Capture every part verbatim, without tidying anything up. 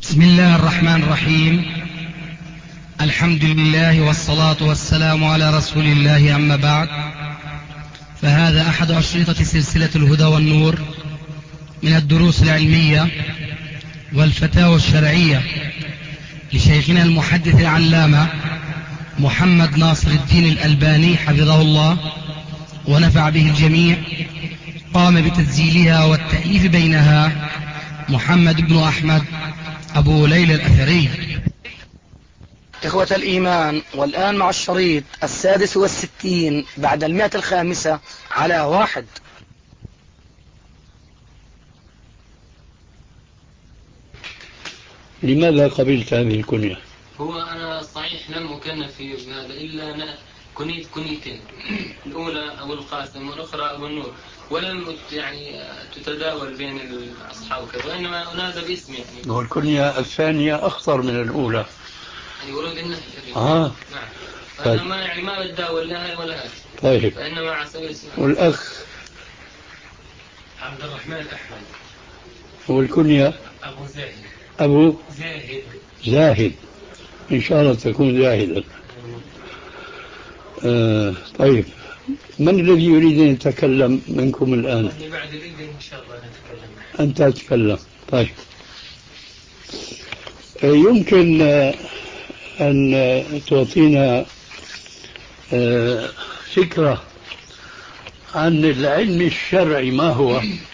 بسم الله الرحمن الرحيم. الحمد لله والصلاة والسلام على رسول الله، أما بعد، فهذا أحد أشرطة سلسلة الهدى والنور من الدروس العلمية والفتاوى الشرعية لشيخنا المحدث العلامة محمد ناصر الدين الألباني حفظه الله ونفع به الجميع. قام بتسجيلها والتأليف بينها محمد بن أحمد أبو ليلى الأثري. إخوة الإيمان، والآن مع الشريط السادس والستين بعد المئة الخامسة على واحد. لماذا قبلت هذه الكنية؟ هو أنا صحيح لم أكن في هذا إلا أنا كنيت كنيتين، الأولى أبو القاسم والأخرى أبو النور، ولم يعني تتداول بين الأصحاب وكذا، وإنما أنادى باسمي يعني. والكنية الثانية أخطر من الأولى. يقولون إنه آه. نعم. فأنا ما يعني ما بتداول لا ولا هذا. طيب. فإنما على سبيل الاسم. والأخ عبد الرحمن أحمد. والكنية أبو زاهد. أبو زاهد. زاهد. إن شاء الله تكون زاهدا. آه طيب، من الذي يريد أن يتكلم منكم الآن؟ بعد الإذن إن شاء الله نتكلم. أنت تتكلم. طيب، آه يمكن آه أن تعطينا آه فكرة عن العلم الشرعي ما هو؟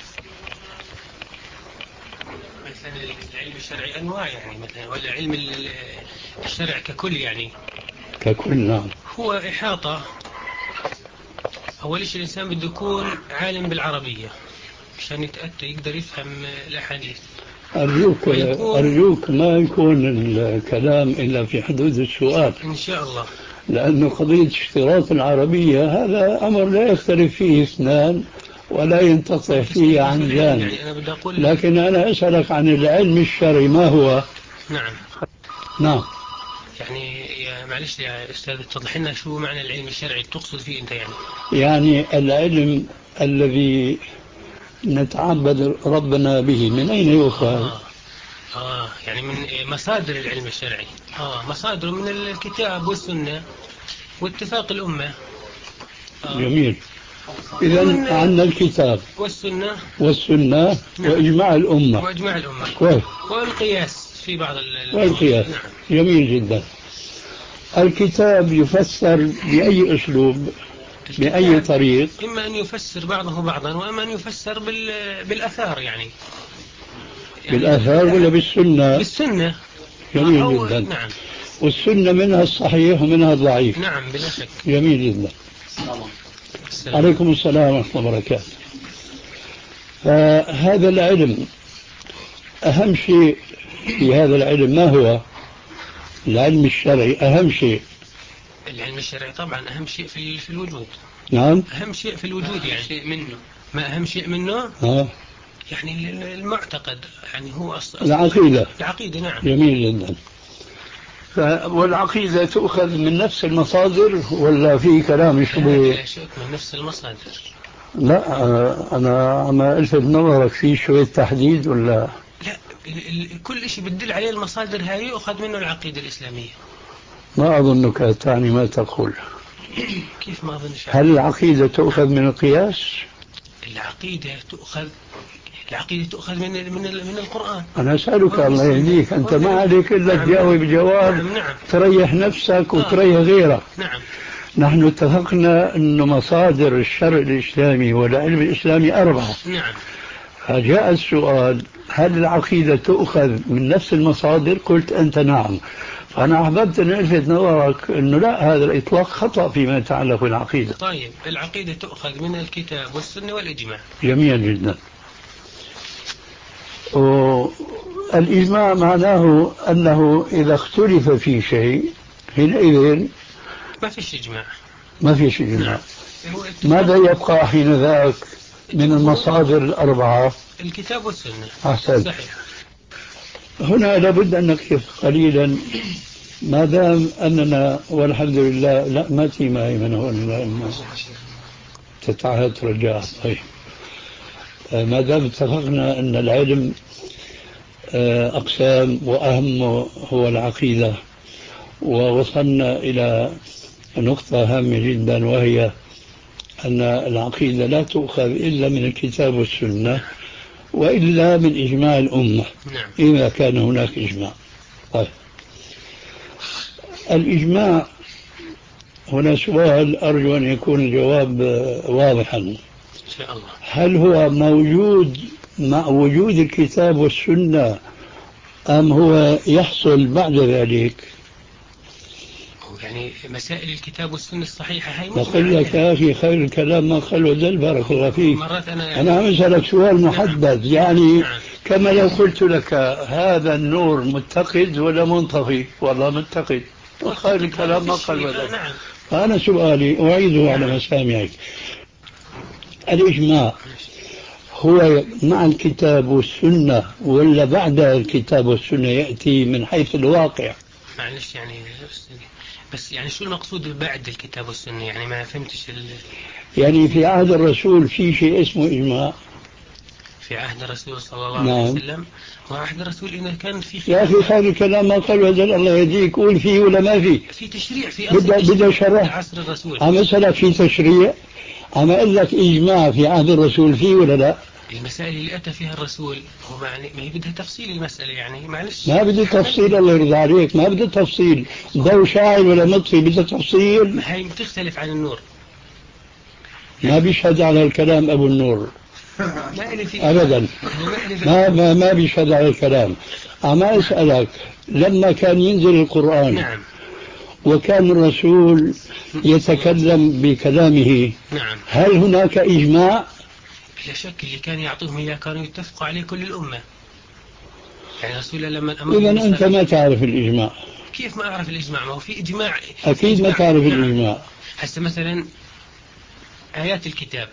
مثلا العلم الشرعي أنواع يعني، مثلا ولا علم الشرع ككل يعني. ككل نعم. هو إحاطة. أول شيء الإنسان بده يكون عالم بالعربية عشان يتأتى يقدر يفهم الأحاديث. أرجوك أرجوك ما يكون الكلام إلا في حدود السؤال إن شاء الله، لأنه قضية اشتراط العربية هذا أمر لا يختلف فيه اثنان ولا ينقطع فيه عن جان. يعني أنا بدي أقول لكن أنا أسألك عن العلم الشرعي ما هو؟ نعم نعم. يعني يا معلش يا أستاذ توضح لنا شو معنى العلم الشرعي تقصد فيه أنت يعني؟ يعني العلم الذي نتعبد ربنا به من أين يؤخذ؟ آه. آه يعني من مصادر العلم الشرعي. آه مصادره من الكتاب والسنة واتفاق الأمة. آه. جميل. إذا عندنا الكتاب والسنة والسنة نعم. وإجماع الأمة وإجماع الأمة كويس. والقياس في بعض ال والقياس نعم. جميل جدا. الكتاب يفسر بأي أسلوب بأي طريق؟ إما أن يفسر بعضه بعضا وإما أن يفسر بال... بالأثار يعني. يعني بالأثار ولا بالسنة؟ بالسنة. جميل جدا. نعم. والسنة منها الصحيح ومنها الضعيف. نعم بلا شك. جميل جدا. السلام. عليكم السلام ورحمة الله وبركاته. فهذا العلم أهم شيء في هذا العلم ما هو؟ العلم الشرعي أهم شيء. العلم الشرعي طبعا أهم شيء في في الوجود. نعم. أهم شيء في الوجود يعني. شيء منه. ما أهم شيء منه؟ آه. يعني المعتقد يعني هو أصل العقيدة. العقيدة نعم. جميل جدا. والعقيدة تؤخذ من نفس المصادر ولا في كلام شبه؟ لا شك من نفس المصادر. لا أنا عم ألفت نظرك في شوية تحديد ولا؟ لا كل شيء بتدل عليه المصادر هاي يؤخذ منه العقيدة الإسلامية. ما أظنك تعني ما تقول. كيف ما أظنش؟ هل العقيدة تؤخذ من القياس؟ العقيدة تؤخذ العقيدة تؤخذ من من من القرآن. أنا أسألك الله يهديك، أنت ما عليك إلا تجاوب جواب نعم نعم. تريح نفسك وتريح غيرك. نعم. نحن اتفقنا أن مصادر الشرع الإسلامي والعلم الإسلامي أربعة. نعم. فجاء السؤال هل العقيدة تؤخذ من نفس المصادر؟ قلت أنت نعم. فأنا أحببت أن ألفت نظرك أنه لا، هذا الإطلاق خطأ فيما يتعلق بالعقيدة. طيب العقيدة تؤخذ من الكتاب والسنة والإجماع. جميل جدا. والإجماع معناه أنه إذا اختلف في شيء حينئذ ما فيش إجماع. ما فيش إجماع. ماذا يبقى حين ذاك من المصادر الأربعة؟ الكتاب والسنة. أحسن. صحيح. هنا لابد أن نقف قليلا ما دام أننا والحمد لله لا ما تي معي من هون تتعهد رجاء. طيب ما دام اتفقنا أن العلم أقسام وأهم هو العقيدة، ووصلنا إلى نقطة هامة جدا، وهي أن العقيدة لا تؤخذ إلا من الكتاب والسنة وإلا من إجماع الأمة إذا كان هناك إجماع. طيب، الإجماع هنا سؤال أرجو أن يكون الجواب واضحا إن شاء الله. هل هو موجود مع وجود الكتاب والسنة أم هو يحصل بعد ذلك؟ يعني مسائل الكتاب والسنة الصحيحة هي بقول لك يا أخي خير الكلام ما خل ودل، بارك الله فيك. أنا, يعني أنا عم أسألك سؤال محدد. نعم. يعني نعم. كما لو قلت لك هذا النور متقد ولا منطفي؟ والله متقد. خير الكلام ما خل ودل. نعم. فأنا سؤالي أعيده نعم. على مسامعك. الإجماع هو مع الكتاب والسنة ولا بعد الكتاب والسنة يأتي من حيث الواقع؟ معلش يعني بس يعني شو المقصود بعد الكتاب والسنة؟ يعني ما فهمتش ال... يعني في عهد الرسول في شيء اسمه إجماع؟ في عهد الرسول صلى الله نعم. عليه وسلم. وعهد الرسول إذا كان في يا أخي خير الكلام ما قال وزل، الله يهديك. قول فيه ولا ما فيه؟ في تشريع في أصل بدأ شرح عصر الرسول. عم أسألك في تشريع، عم أقول لك إجماع في عهد الرسول فيه ولا لا؟ المسائل اللي أتى فيها الرسول هو يعني ما هي بدها تفصيل المسألة، يعني معلش ما بدي تفصيل الله يرضى عليك، ما بدي تفصيل. ضوء شاعل ولا مطفي بدها تفصيل. هي بتختلف عن النور. ما بيشهد على الكلام أبو النور أبدا. ما ما ما بيشهد على الكلام. أما أسألك لما كان ينزل القرآن نعم. وكان الرسول يتكلم بكلامه نعم. هل هناك إجماع؟ لا شك اللي كان يعطوهم إياه كانوا يتفقوا عليه كل الأمة. يعني رسول لما أمر إذا أنت ما تعرف الإجماع. كيف ما أعرف الإجماع؟ ما هو في إجماع. أكيد إجماع. ما تعرف نعم. الإجماع. هسه مثلا آيات الكتاب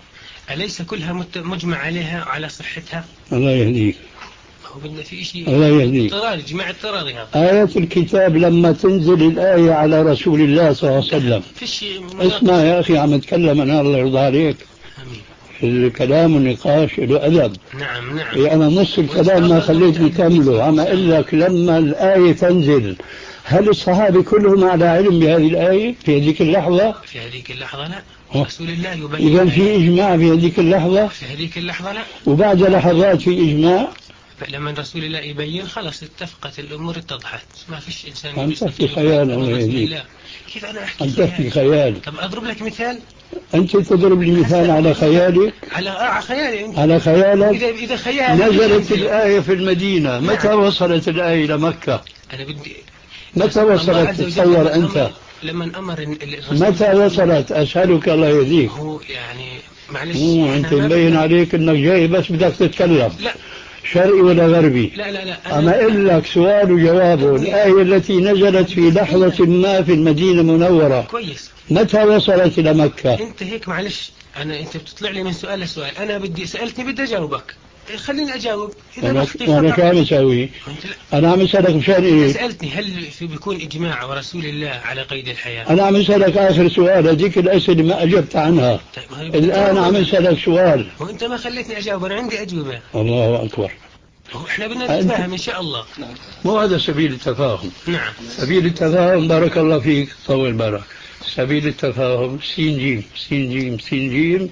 أليس كلها مجمع عليها على صحتها؟ الله يهديك. هو بدنا في شيء. الله يهديك. اضطراري جماع اضطراري هذا. آيات الكتاب لما تنزل الآية على رسول الله صلى الله عليه وسلم. في شيء. اسمع يا أخي عم أتكلم أنا الله يرضى عليك. آمين. الكلام والنقاش له أدب. نعم نعم. يعني أنا نص الكلام ما خليتني كمله. عم أقول لك لما الآية تنزل هل الصحابة كلهم على علم بهذه الآية في هذيك اللحظة؟ في هذيك اللحظة لا. رسول الله يبين. إذا في إجماع في هذيك اللحظة؟ في هذيك اللحظة لا. وبعد لحظات في إجماع؟ فلما رسول الله يبين خلاص اتفقت الأمور اتضحت، ما فيش إنسان. أنت في خيال الله يهديك. كيف أنا أحكي أنت في خيال. طب أضرب لك مثال. أنت تضرب لي مثال على خيالك. على آه خيالي أنت. على خيالك. إذا إذا خيالي. نزلت الآية في المدينة، متى نعم. وصلت الآية إلى مكة؟ أنا بدي. متى وصلت تصور أنت؟ لما أمر الرسول. متى وصلت؟ أسألك الله يهديك. هو يعني معلش. أنت مبين عليك إنك جاي بس بدك تتكلم. لا. شرقي ولا غربي؟ لا لا لا. أما أقول لك سؤال وجوابه. الآية التي نزلت في لحظة ما في المدينة المنورة كويس. متى وصلت إلى مكة؟ أنت هيك معلش أنا أنت بتطلع لي من سؤال لسؤال، أنا بدي سألتني بدي أجاوبك، خليني أجاوب. إذا وأنا شو عم أسوي؟ أنا عم أسألك مشان إيه؟ سألتني هل في بيكون إجماع ورسول الله على قيد الحياة؟ أنا عم أسألك آخر سؤال، هذيك الأسئلة ما أجبت عنها. طيب الآن عم أسألك سؤال. وأنت ما خليتني أجاوب، أنا عندي أجوبة. الله أكبر. احنا بدنا نتفاهم ان شاء الله. مو هذا سبيل التفاهم. نعم. سبيل التفاهم بارك الله فيك طول بالك. سبيل التفاهم سين جيم سين جيم سين جيم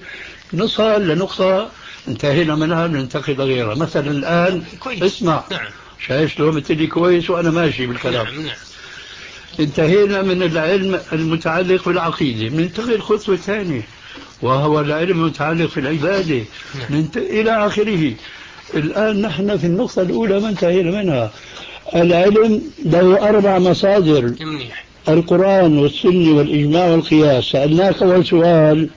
نصل لنقطة انتهينا منها ننتقل لغيرها. مثلا الآن كويس. اسمع. نعم. شايف شلون متلي كويس وأنا ماشي بالكلام. نعم نعم. انتهينا من العلم المتعلق بالعقيدة، ننتقل خطوة ثانية وهو العلم المتعلق في العبادة. نعم. إلى آخره. الآن نحن في النقطة الأولى ما انتهينا منها. العلم له أربع مصادر. منيح. القرآن والسنة والإجماع والقياس. سألناك أول سؤال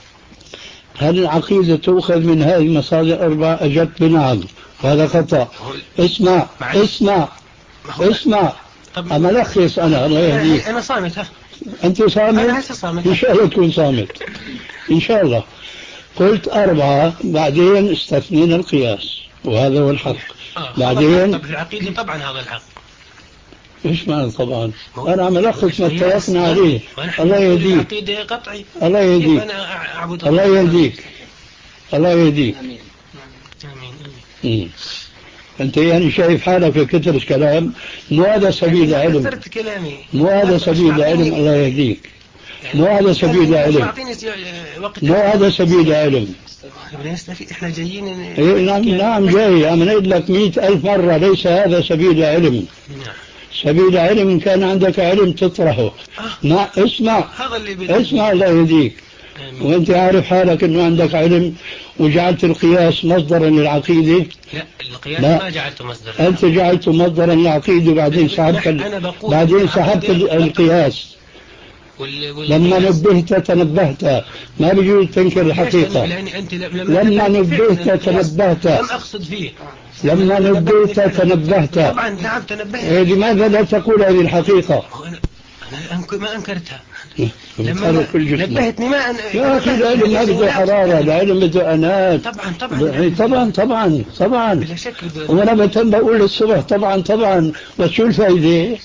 هل العقيدة تؤخذ من هذه المصادر الأربع؟ أجبت بنعم. هذا خطأ. اسمع اسمع اسمع. أما لخص أنا الله يهديك. أنا صامت. ها أنت صامت؟ أنا هسه صامت. إن شاء الله تكون صامت إن شاء الله. قلت أربعة بعدين استثنينا القياس وهذا هو الحق. آه. بعدين طب العقيدة طبعا هذا الحق. إيش معنى طبعا؟ أنا عم ألخص ما اتفقنا عليه. الله يهديك. العقيدة قطعي. الله يهديك. أنا أعبد الله يهديك. الله يهديك. آمين. آمين. أنت يعني شايف حالك في كثرة كلام؟ مو هذا سبيل العلم، كثرت كلامي، مو هذا سبيل العلم. الله يهديك، مو هذا سبيل العلم، مو هذا سبيل العلم. احنا جايين. إيه نعم نعم جاي، أنا أقول لك مئة ألف مرة ليس هذا سبيل العلم. سبيل العلم إن كان عندك علم تطرحه. ما اسمع اسمع الله يهديك. وانت عارف حالك انه عندك علم وجعلت القياس مصدرا للعقيدة. لا القياس لا. ما جعلته مصدرا، انت جعلته مصدرا للعقيدة وبعدين سحبت ال... بعدين سحبت القياس. وال... وال... لما نبهت تنبهت، ما بيجوز تنكر الحقيقة. أنت لما نبهت تنبهت، لم أقصد فيه. لما نبهت تنبهت. طبعا نعم تنبهت. لماذا لا تقول هذه الحقيقة؟ أنا ما أنكرتها. لما نبهتني ما أن... يا أخي العلم ما بده حرارة، العلم بده أنات. طبعا طبعا طبعا طبعا طبعا بلا شك. وأنا بتم بقول الصبح طبعا طبعا، بس شو الفائدة؟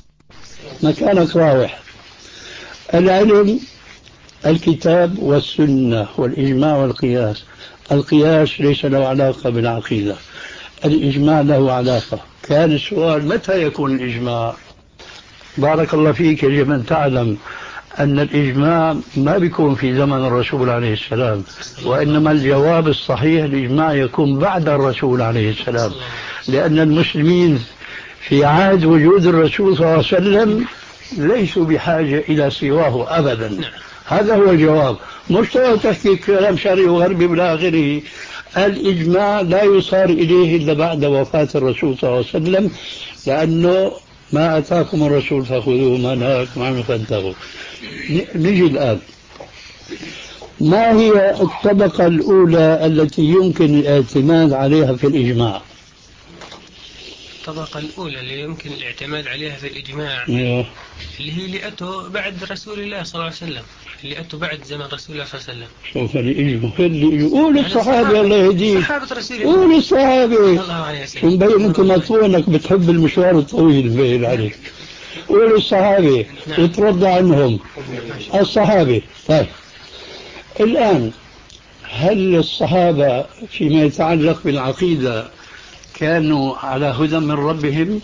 مكانك راوح. العلم الكتاب والسنة والإجماع والقياس. القياس ليس له علاقة بالعقيدة، الإجماع له علاقة. كان السؤال متى يكون الإجماع؟ بارك الله فيك، يجب أن تعلم أن الإجماع ما بيكون في زمن الرسول عليه السلام، وإنما الجواب الصحيح الإجماع يكون بعد الرسول عليه السلام، لأن المسلمين في عهد وجود الرسول صلى الله عليه وسلم ليسوا بحاجة إلى سواه أبدا. هذا هو الجواب، مش تحكي كلام شرعي وغربي بلا آخره. الإجماع لا يصار إليه إلا بعد وفاة الرسول صلى الله عليه وسلم، لأنه ما أتاكم الرسول فخذوه ما نهاكم عنه فانتهوا. نجي الآن، ما هي الطبقة الأولى التي يمكن الاعتماد عليها في الإجماع؟ الطبقة الأولى اللي يمكن الاعتماد عليها في الإجماع أيوه. اللي هي اللي أتوا بعد رسول الله صلى الله عليه وسلم، اللي أتوا بعد زمن رسول الله صلى الله عليه وسلم. سوف يجوا اللي يجوا قول الصحابة الله يهديك، صحابة رسول الله، قول الصحابة. شو مبين أنت مطفونك بتحب المشوار الطويل مبين عليك. قول الصحابة وترضى عنهم الصحابة. طيب الآن هل الصحابة فيما يتعلق بالعقيدة كانوا على هدى من ربهم؟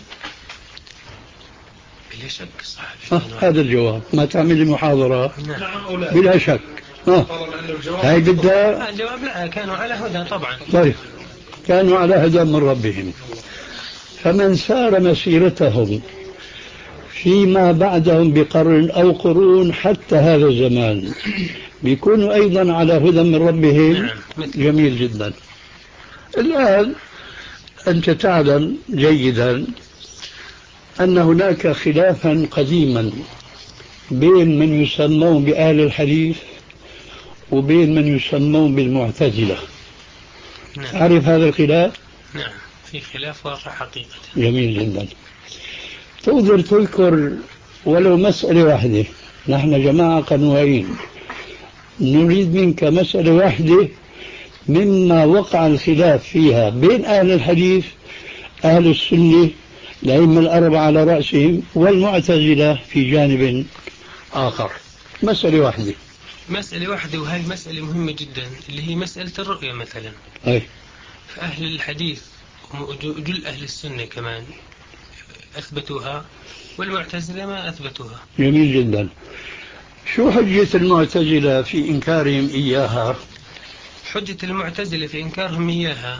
بلا شك صحابي. هذا الجواب، ما تعمل لي محاضرة. نعم. بلا شك. آه. هاي بدها الجواب لا، كانوا على هدى طبعا. طيب كانوا على هدى من ربهم، فمن سار مسيرتهم فيما بعدهم بقرن أو قرون حتى هذا الزمان بيكونوا أيضا على هدى من ربهم. نعم. جميل جدا. الآن أنت تعلم جيدا أن هناك خلافا قديما بين من يسمون بأهل الحديث وبين من يسمون بالمعتزلة. نعم. تعرف هذا الخلاف؟ نعم في خلاف واقع حقيقة. جميل جدا. تقدر تذكر ولو مسألة واحدة؟ نحن جماعة قنوعين، نريد منك مسألة واحدة مما وقع الخلاف فيها بين أهل الحديث أهل السنة الأئمة الأربعة على رأسهم والمعتزلة في جانب آخر. مسألة واحدة. مسألة واحدة، وهي مسألة مهمة جدا اللي هي مسألة الرؤية مثلا. أي. فأهل الحديث وجل أهل السنة كمان أثبتوها والمعتزلة ما أثبتوها. جميل جدا. شو حجة المعتزلة في إنكارهم إياها؟ حجة المعتزلة في إنكارهم إياها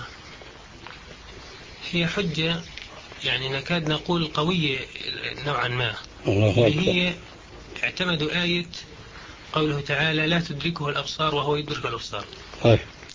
هي حجة يعني نكاد نقول قوية نوعا ما. هي اعتمدوا آية قوله تعالى لا تدركه الأبصار وهو يدرك الأبصار. هاي.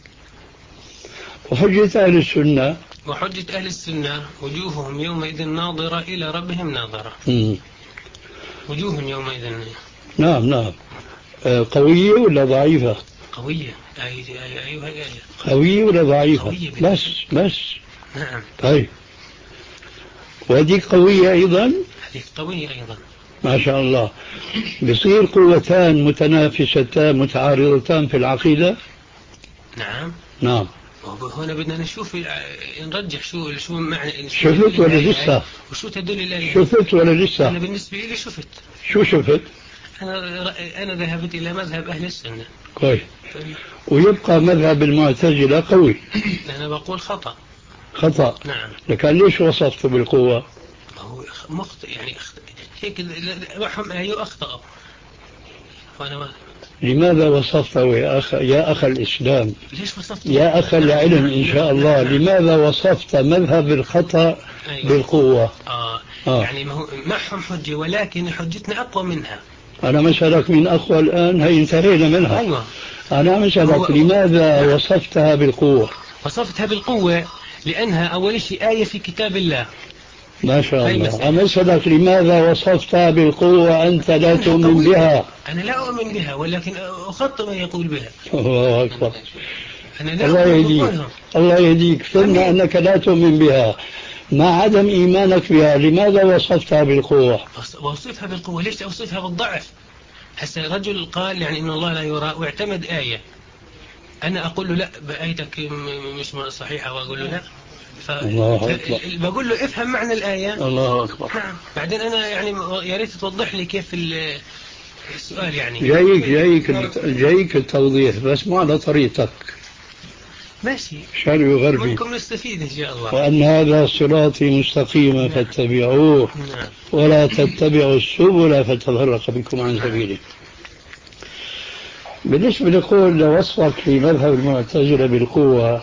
وحجة أهل السنة وحجة أهل السنة وجوههم يومئذ ناظرة إلى ربهم ناظرة. مم. وجوههم يومئذ. نعم نعم. قوية ولا ضعيفة؟ قوية. أيوة أيوة أيوة. قوية ولا ضعيفة؟ قوية بس بس. نعم. طيب. وهذه قوية أيضا؟ هذه قوية أيضا. ما شاء الله. بصير قوتان متنافستان متعارضتان في العقيدة؟ نعم. نعم. هنا بدنا نشوف نرجح شو شو معنى. شفت ولا لسه؟ وشو تدل إليه؟ شفت ولا لسه؟ أنا بالنسبة لي شفت. شو شفت؟ أنا أنا ذهبت إلى مذهب أهل السنة. كويس. ويبقى مذهب المعتزلة قوي. أنا بقول خطأ. خطأ. نعم. لكن ليش وصفته بالقوة؟ هو مخطئ يعني أخطئ. هيك معهم آية أخطأوا. وأنا ما... لماذا وصفته يا أخ يا أخ الإسلام؟ ليش وصفته؟ يا أخ العلم إن شاء الله، لماذا وصفت مذهب الخطأ أيوة. بالقوة؟ آه. آه. يعني ما هو معهم حجة ولكن حجتنا أقوى منها. أنا مسألك من أقوى الآن هي انتهينا منها. أيوة. أنا مسألك هو... لماذا نعم. وصفتها بالقوة؟ وصفتها بالقوة لأنها أول شيء آية في كتاب الله. ما شاء الله. أنا مسألك لماذا وصفتها بالقوة أنت لا تؤمن بها؟ أنا لا أؤمن بها ولكن أخطئ من يقول بها. الله أكبر. الله يهديك الله يهديك. ثم أنك لا تؤمن بها مع عدم إيمانك بها، لماذا وصفتها بالقوة؟ وصفتها بالقوة ليش أوصفها بالضعف؟ هسه رجل قال يعني إن الله لا يرى واعتمد آية، أنا أقول له لا بآيتك مش صحيحة وأقول له لا، ف... بقول له افهم معنى الآية. الله أكبر. نعم. بعدين أنا يعني يا ريت توضح لي كيف السؤال يعني. جايك جايك جايك التوضيح بس مو على طريقتك. ماشي. شرعي وغربي. منكم نستفيد إن شاء الله. وأن هذا صراطي مستقيما. نعم. فاتبعوه. نعم. ولا تتبعوا السبل فتفرق بكم عن سبيله. بالنسبة لقول وصفك في مذهب المعتزلة بالقوة،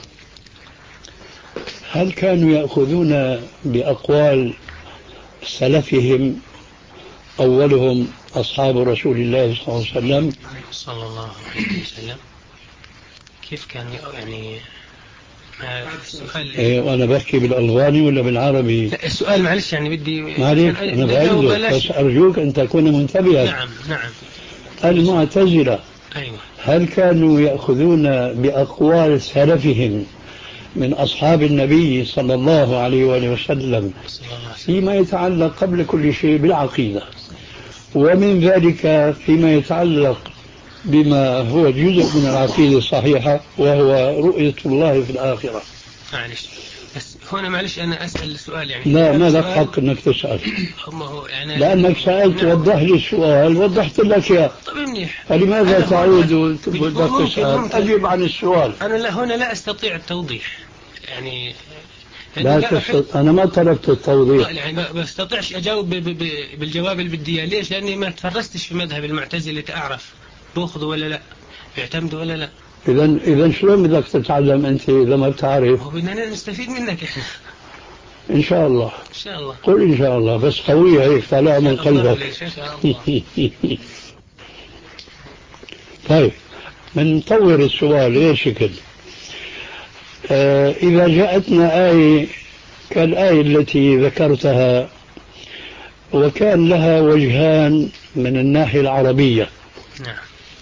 هل كانوا يأخذون بأقوال سلفهم أولهم أصحاب رسول الله صلى الله عليه وسلم؟ صلى الله عليه وسلم. كيف كان يعني السؤال؟ إيه وأنا بحكي بالألغاني ولا بالعربي؟ لا السؤال معلش يعني بدي معلش أنا بعيده بس أرجوك أن تكون منتبها. نعم نعم. المعتزلة أيوة. هل كانوا يأخذون بأقوال سلفهم من أصحاب النبي صلى الله عليه وآله وسلم فيما يتعلق قبل كل شيء بالعقيدة، ومن ذلك فيما يتعلق بما هو جزء من العقيدة الصحيحة وهو رؤية الله في الآخرة؟ معلش بس هنا معلش أنا أسأل السؤال يعني. لا ما لك حق أنك تسأل. هو يعني لأنك سألت. نعم. وضح لي السؤال وضحت لك يا. طيب منيح. فلماذا تعود وتبدأ تسأل؟ أجيب عن السؤال. أنا لا هنا لا أستطيع التوضيح يعني. لا تستطيع. أنا ما طلبت التوضيح. يعني ما بستطيعش أجاوب بالجواب اللي بدي إياه. ليش؟ لأني ما تفرستش في مذهب المعتزلة أعرف بأخذوا ولا لا، بيعتمدوا ولا لا. إذا إذا شلون بدك تتعلم أنت إذا ما بتعرف؟ هو بدنا نستفيد منك إحنا. إن شاء الله. إن شاء الله. قل إن شاء الله بس قوية هيك طالعة من قلبك. إن شاء الله. طيب بنطور السؤال إيش شكل؟ آه إذا جاءتنا آية كالآية التي ذكرتها وكان لها وجهان من الناحية العربية. نعم.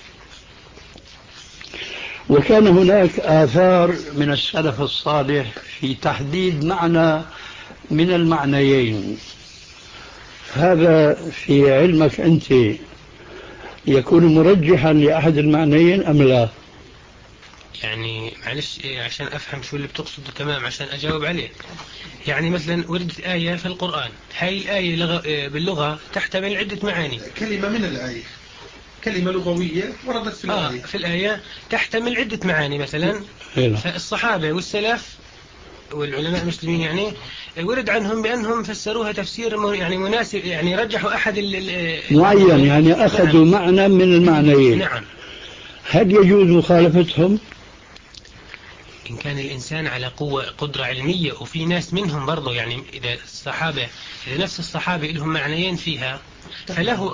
وكان هناك آثار من السلف الصالح في تحديد معنى من المعنيين، هذا في علمك أنت يكون مرجحا لأحد المعنيين أم لا؟ يعني معلش عشان أفهم شو اللي بتقصده تمام عشان أجاوب عليه. يعني مثلا وردت آية في القرآن، هاي الآية لغة باللغة تحتمل عدة معاني. كلمة من الآية كلمة لغوية وردت في الآية. آه في الآية تحتمل عدة معاني مثلا. فالصحابة والسلف والعلماء المسلمين يعني ورد عنهم بأنهم فسروها تفسير يعني مناسب، يعني رجحوا أحد معين، يعني أخذوا نعم. معنى من المعنيين. نعم. هل يجوز مخالفتهم؟ إن كان الإنسان على قوة قدرة علمية، وفي ناس منهم برضو يعني إذا الصحابة إذا نفس الصحابة لهم معنيين فيها فله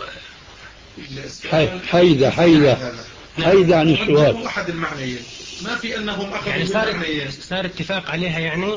حيدة حيدة حيدة عن السؤال. أحد المعنيين ما في أنهم أخذوا يعني صار صار اتفاق عليها يعني.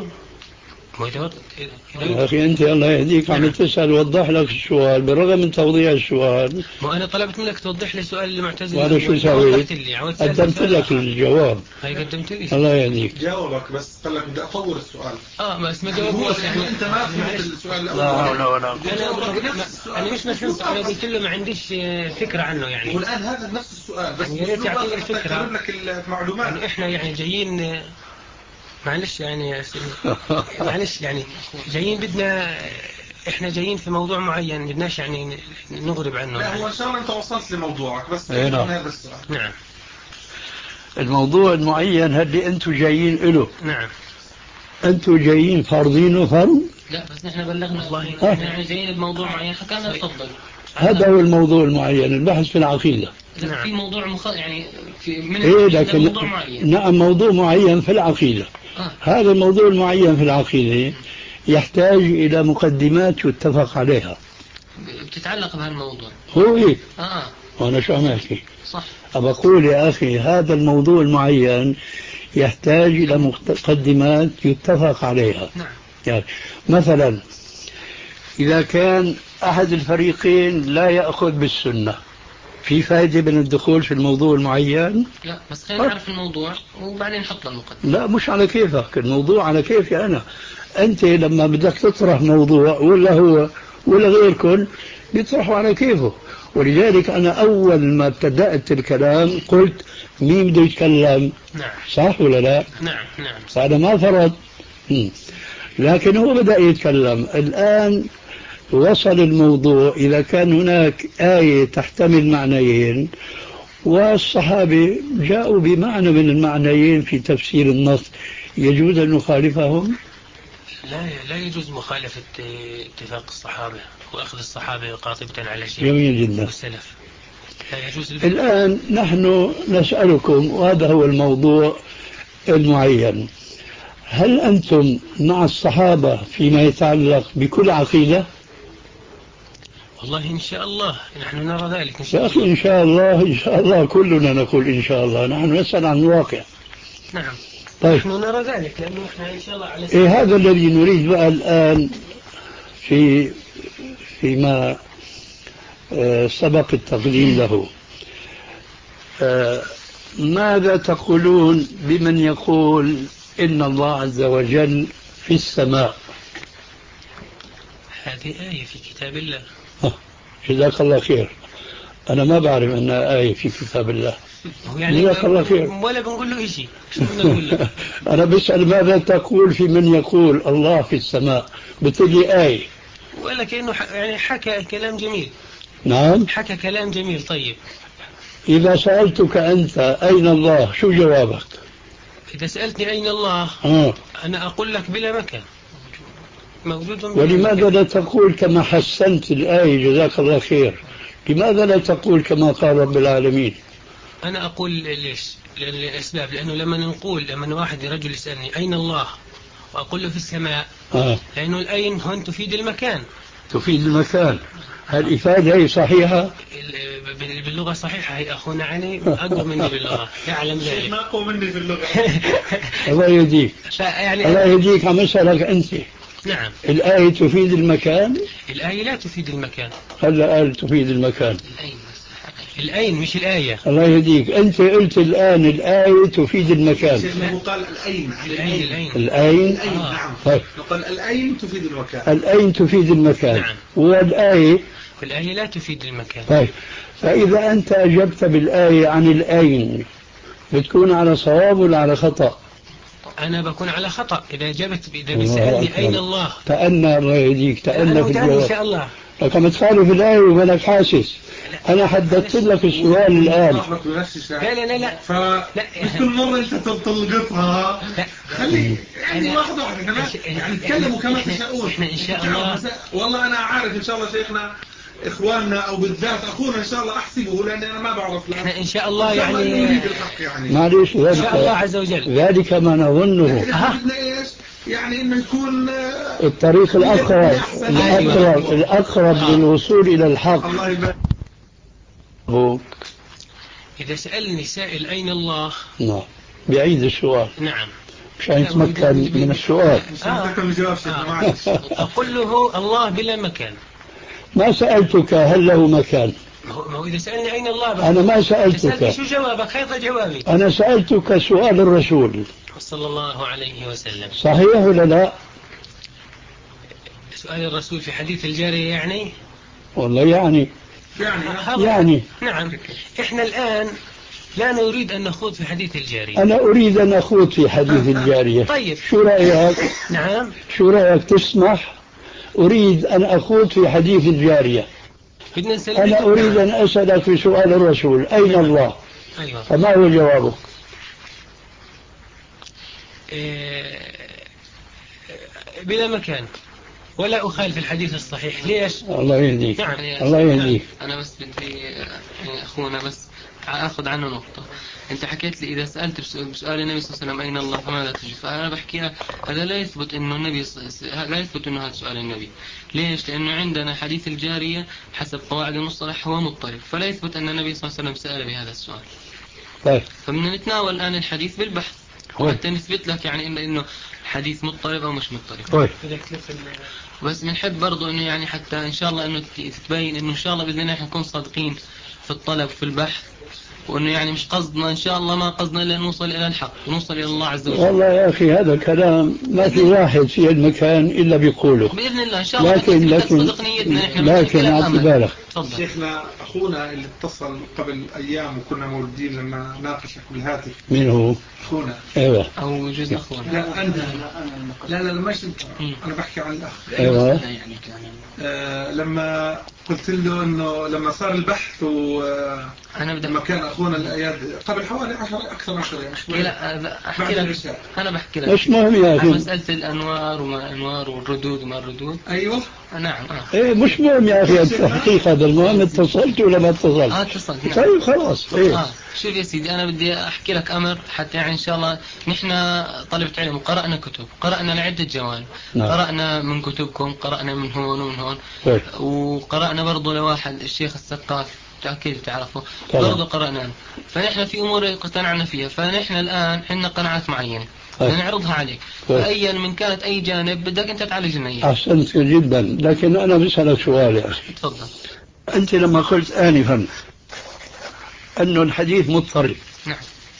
يا أخي أنت الله يهديك عم تسأل وضح لك السؤال بالرغم من توضيح السؤال. ما أنا طلبت منك توضح لي سؤال المعتزلة وأنا شو سويت؟ قدمت لك الجواب. هاي قدمت لي. الله يهديك. جاوبك بس قال لك بدي أطور السؤال. آه بس ما جاوبنيش يعني أنت ما فهمت السؤال الأول. لا لا لا. أنا أنا مش فهمت. أنا قلت له ما عنديش فكرة عنه يعني. والآن هذا نفس السؤال بس يا ريت يعطيني الفكرة. أقول لك المعلومات. يعني إحنا يعني جايين معلش يعني يا سيدي معلش يعني جايين بدنا احنا جايين في موضوع معين بدناش يعني نغرب عنه. لا هو ان شاء الله انت وصلت لموضوعك بس نعم. هذا السؤال. نعم. الموضوع المعين اللي انتم جايين له. نعم. أنتم جايين فارضين فرض؟ لا بس نحن بلغنا والله آه. يعني جايين بموضوع معين حكانا تفضل. هذا هو الموضوع المعين، البحث في العقيدة. لا في موضوع مخ... يعني في من إيه لكن موضوع معين. نعم موضوع معين في العقيدة. آه. هذا الموضوع المعين في العقيدة يحتاج إلى مقدمات يتفق عليها. بتتعلق بهالموضوع. هو هيك. آه. وأنا شو عم أحكي؟ صح. أقول يا أخي هذا الموضوع المعين يحتاج إلى مقدمات يتفق عليها. نعم. يعني مثلا إذا كان أحد الفريقين لا يأخذ بالسنة في فائدة من الدخول في الموضوع المعين؟ لا بس خلينا نعرف الموضوع وبعدين نحط المقدمة. لا مش على كيفك، الموضوع على كيفي أنا. أنت لما بدك تطرح موضوع ولا هو ولا غيركم بيطرحوا على كيفه، ولذلك أنا أول ما ابتدأت الكلام قلت مين بده يتكلم؟ نعم. صح ولا لا؟ نعم نعم. فأنا ما فرض، لكن هو بدأ يتكلم. الآن وصل الموضوع إذا كان هناك آية تحتمل معنيين والصحابة جاءوا بمعنى من المعنيين في تفسير النص، يجوز أن نخالفهم؟ لا لا يجوز مخالفة اتفاق الصحابة وأخذ الصحابة قاطبة على شيء. جميل جدا. والسلف لا يجوز الفقه. الآن نحن نسألكم وهذا هو الموضوع المعين، هل أنتم مع الصحابة فيما يتعلق بكل عقيدة؟ والله إن شاء الله نحن نرى ذلك إن شاء يا أخي الله. إن شاء الله إن شاء الله كلنا نقول إن شاء الله، نحن نسأل عن الواقع. نعم. طيب. نحن نرى ذلك لأنه إحنا إن شاء الله على إيه هذا الذي نريد بقى الآن في فيما آه سبق التقديم له. آه ماذا تقولون بمن يقول إن الله عز وجل في السماء؟ هذه آية في كتاب الله. جزاك الله خير. أنا ما بعرف أنها آية في كتاب الله. يعني جزاك الله خير. ولا بنقول له شيء. شو بنقول له؟ أنا بسأل ماذا تقول في من يقول الله في السماء؟ بتقول لي آية. ولا كأنه يعني حكى كلام جميل. نعم. حكى كلام جميل. طيب. إذا سألتك أنت أين الله شو جوابك؟ إذا سألتني أين الله آه. أنا أقول لك بلا مكان موجود. ولماذا لا تقول كما حسنت الآية جزاك الله خير؟ لماذا لا تقول كما قال رب العالمين؟ أنا أقول ليش؟ للأسباب، لأنه لما نقول لما واحد رجل يسألني أين الله وأقول له في السماء آه. لأنه الأين هون تفيد المكان. تفيد المكان. الإفادة هي صحيحة؟ باللغة صحيحة. هي أخونا علي أقوى مني باللغة يعلم ذلك. ما أقوى مني في اللغة. الله يهديك. يعني الله يهديك. عم أسألك أنت. نعم. الآية تفيد المكان؟ الآية لا تفيد المكان. هلا قال تفيد المكان. الأين الأين مش الآية. الله يهديك. أنت قلت الآن الآية تفيد المكان. شيخنا هو قال الأين. الأين الأين الأين. الأين آه. نعم. طيب. قال الأين تفيد المكان. الأين تفيد المكان. نعم. والآية والآية لا تفيد المكان. طيب. فإذا أنت أجبت بالآية عن الأين بتكون على صواب ولا على خطأ؟ أنا بكون على خطأ إذا جبت إذا بيسألني أين الله. تأنى الله يهديك. تأنى في الجواب. إن شاء الله. لكن تخالف الآية ومالك حاسس. أنا حددت لك السؤال الآن. لا لا لا لا. ف مش كل مرة أنت تلقطها. خلي يعني واحدة واحدة يعني تكلموا كما تشاءون. إحنا إن شاء الله. والله أنا عارف إن شاء الله شيخنا إخواننا أو بالذات أخونا إن شاء الله أحسبه لأن أنا ما بعرف. إحنا إن شاء الله يعني يعني. يعني معليش إن شاء الله عز وجل. ذلك ما نظنه. بدنا إيش يعني إنه يكون الطريق الأقرب الأقرب الأقرب للوصول إلى الحق. الله يبارك. إذا سألني سائل أين الله. نعم. بعيد السؤال. نعم. مش هيتمكن من السؤال. آه. أقول له الله بلا مكان. ما سألتك هل له مكان. ما هو إذا سألني أين الله. أنا ما سألتك. شو جوابك؟ هذا جوابي. أنا سألتك سؤال الرسول صلى الله عليه وسلم. صحيح ولا لا؟ سؤال الرسول في حديث الجارية يعني. والله يعني. يعني. يعني. نعم. إحنا الآن لا نريد أن نخوض في حديث الجارية. أنا أريد أن أخوض في حديث الجارية. طيب. شو رأيك؟ نعم. شو رأيك تسمح؟ أريد أن أخوض في حديث الجارية. أنا أريد أن أسألك في سؤال الرسول أين الله. أيوة. فما هو جوابك؟ إيه بلا مكان ولا أخالف الحديث الصحيح. ليش؟ الله يهديك. نعم. الله يهديك. أنا بس بدي يعني أخونا بس أخذ عنه نقطة. أنت حكيت لي إذا سألت بسؤال النبي صلى الله عليه وسلم أين الله فماذا تجد، فأنا بحكي لك هذا لا يثبت إنه النبي لا يثبت إنه هذا سؤال النبي. ليش؟ لأنه عندنا حديث الجارية حسب قواعد المصطلح هو مضطرب، فلا يثبت أن النبي صلى الله عليه وسلم سأل بهذا السؤال. طيب. فمن نتناول الآن الحديث بالبحث حتى نثبت لك يعني إنه إنه حديث مضطرب أو مش مضطرب. بس بنحب برضو إنه يعني حتى إن شاء الله إنه تبين إنه إن شاء الله بإذن الله نكون صادقين في الطلب في البحث، وإنه يعني مش قصدنا إن شاء الله ما قصدنا إلا نوصل إلى الحق ونوصل إلى الله عز وجل. والله يا أخي هذا كلام ما في واحد في المكان إلا بيقوله بإذن الله إن شاء الله. لكن لكن لكن اعتبارك شيخنا أخونا اللي اتصل قبل أيام وكنا موجودين لما ناقشك بالهاتف. مين هو؟ أخونا. أيوة. أو جزء أخونا. لا أنت. لا لا مش أنت. أنا بحكي عن الأخ. أيوة. يعني كان. آه لما قلت له إنه لما صار البحث و أنا بدي لما كان أخونا الأياد قبل حوالي عشر أكثر من عشر أيام. لا أحكي لك. أنا بحكي لك. مش مهم يا أخي. مسألة الأنوار وما الأنوار والردود وما الردود. أيوة. نعم. آه. إيه مش مهم يا أخي التحقيق هذا، المهم اتصلت ولا ما اتصلت. آه اتصلت. نعم. طيب خلاص. إيه. آه شوف يا سيدي أنا بدي أحكي لك أمر حتى يعني إن شاء الله نحن طلبة علم وقرأنا كتب، قرأنا لعدة جوانب. نعم. قرأنا من كتبكم، قرأنا من هون ومن هون. طيب. وقرأنا برضو لواحد الشيخ السقاف أكيد تعرفه برضو قرأنا، فنحن في أمور اقتنعنا فيها، فنحن الآن عندنا قناعات معينة نعرضها عليك. فأيا من كانت أي جانب بدك أنت تعالج لنا إياه. أحسنت جدا، لكن أنا بسألك سؤال يا أخي. تفضل. أنت لما قلت آنفا أنه الحديث مضطرب. نعم.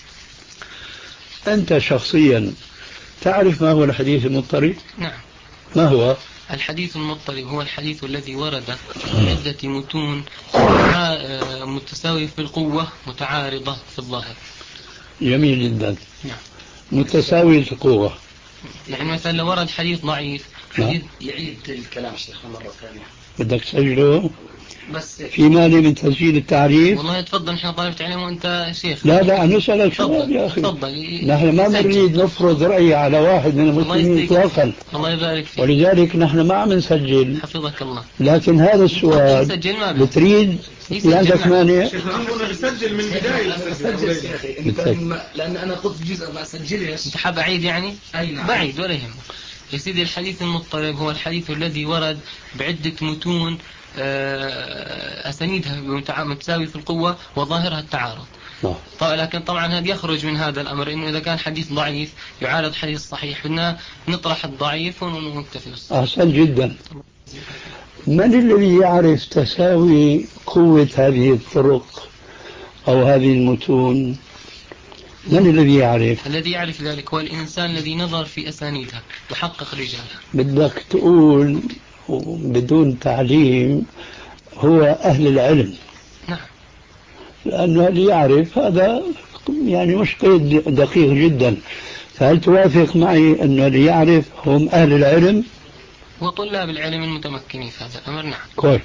أنت شخصيا تعرف ما هو الحديث المضطرب؟ نعم. ما هو؟ الحديث المضطرب هو الحديث الذي ورد عدة متون متساوية في القوة متعارضة في الظاهر. جميل جدا. نعم. متساوية القوة. يعني مثلا لو ورد حديث ضعيف حديث يعيد الكلام شيخنا مرة ثانية. بدك تسجله؟ بس في مانع من تسجيل التعريف؟ والله تفضل، نحن طالبة علم وانت شيخ. لا لا نسألك سؤال يا أخي. تفضل. نحن ما نريد نفرض رأي على واحد من المسلمين إطلاقا. الله يبارك فيك. ولذلك نحن ما عم نسجل. حفظك الله. لكن هذا السؤال بتريد في عندك مانع؟ نسجل من بداية. سجل يا أخي لأن أنا قلت جزء ما سجلش. أنت حاب أعيد يعني؟ أي نعم. بعيد ولا يهمك يا سيدي. الحديث المضطرب هو الحديث الذي ورد بعدة متون أسانيدها متساوي في القوة وظاهرها التعارض. طيب لكن طبعا هذا يخرج من هذا الأمر إنه إذا كان حديث ضعيف يعارض حديث صحيح بدنا نطرح الضعيف ونكتفي بالصحيح. أحسن جدا. من الذي يعرف تساوي قوة هذه الطرق أو هذه المتون؟ من الذي يعرف؟ الذي يعرف ذلك هو الإنسان الذي نظر في أسانيدها وحقق رجالها. بدك تقول بدون تعليم هو أهل العلم. نعم. لأنه اللي يعرف هذا يعني مش قيد دقيق جدا. فهل توافق معي أنه اللي يعرف هم أهل العلم؟ وطلاب العلم المتمكنين في هذا الأمر. نعم. كويس.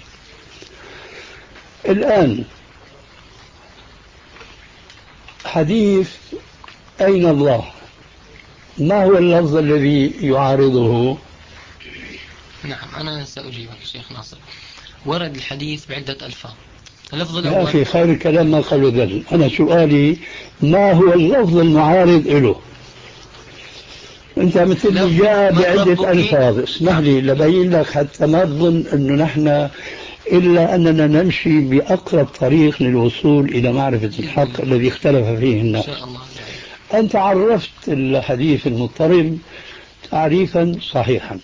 الآن حديث أين الله، ما هو اللفظ الذي يعارضه؟ نعم أنا سأجيبك شيخ ناصر. ورد الحديث بعدة ألفاظ. اللفظ الأول يا أخي خير الكلام ما قالوا ذل. أنا سؤالي ما هو اللفظ المعارض له؟ أنت مثل جاء بعدة ألفاظ. اسمح لي لبين لك حتى ما تظن أنه نحن إلا أننا نمشي بأقرب طريق للوصول إلى معرفة الحق الذي اختلف فيه الناس. إن شاء الله. أنت عرفت الحديث المضطرب تعريفا صحيحا.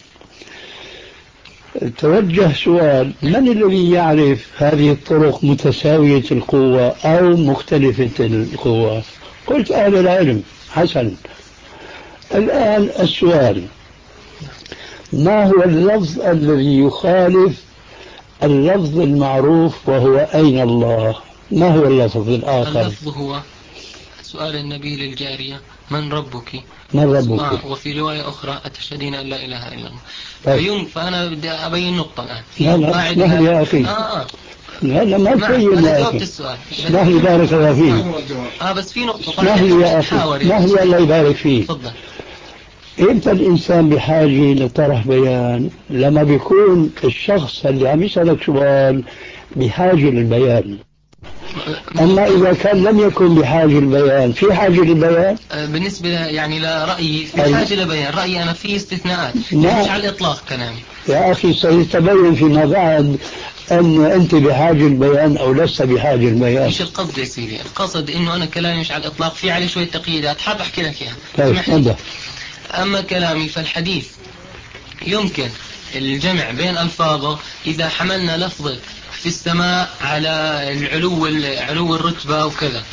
توجه سؤال: من الذي يعرف هذه الطرق متساوية القوة أو مختلفة القوة؟ قلت أهل العلم. حسن. الآن السؤال: ما هو اللفظ الذي يخالف اللفظ المعروف وهو أين الله؟ ما هو اللفظ الآخر؟ اللفظ هو سؤال النبي للجارية: من ربك؟ من ربك؟ آه وفي رواية أخرى: أتشهدين أن لا إله إلا الله. طيب. فأنا بدي أبين نقطة الآن. لا لا اسمح لي يا أخي. آه. لا لا ما تبين يا أخي. اسمح لي بارك الله فيك. آه بس في نقطة. اسمح لي يا أخي. اسمح لي الله يبارك فيك. تفضل. إمتى الإنسان بحاجة لطرح بيان؟ لما بيكون الشخص اللي عم يسألك سؤال بحاجة للبيان. أما إذا كان لم يكن بحاجة للبيان، في حاجة للبيان؟ بالنسبة يعني لرأيي في حاجة للبيان، رأيي أنا في استثناءات، مش على الإطلاق كلامي. يا أخي سيتبين فيما بعد أن أنت بحاجة للبيان أو لست بحاجة للبيان. مش القصد يا سيدي، القصد إنه أنا كلامي مش على الإطلاق، في عليه شوية تقييدات حاب أحكي لك إياها. طيب. أما كلامي فالحديث يمكن الجمع بين ألفاظه إذا حملنا لفظة في السماء على العلو علو الرتبة وكذا.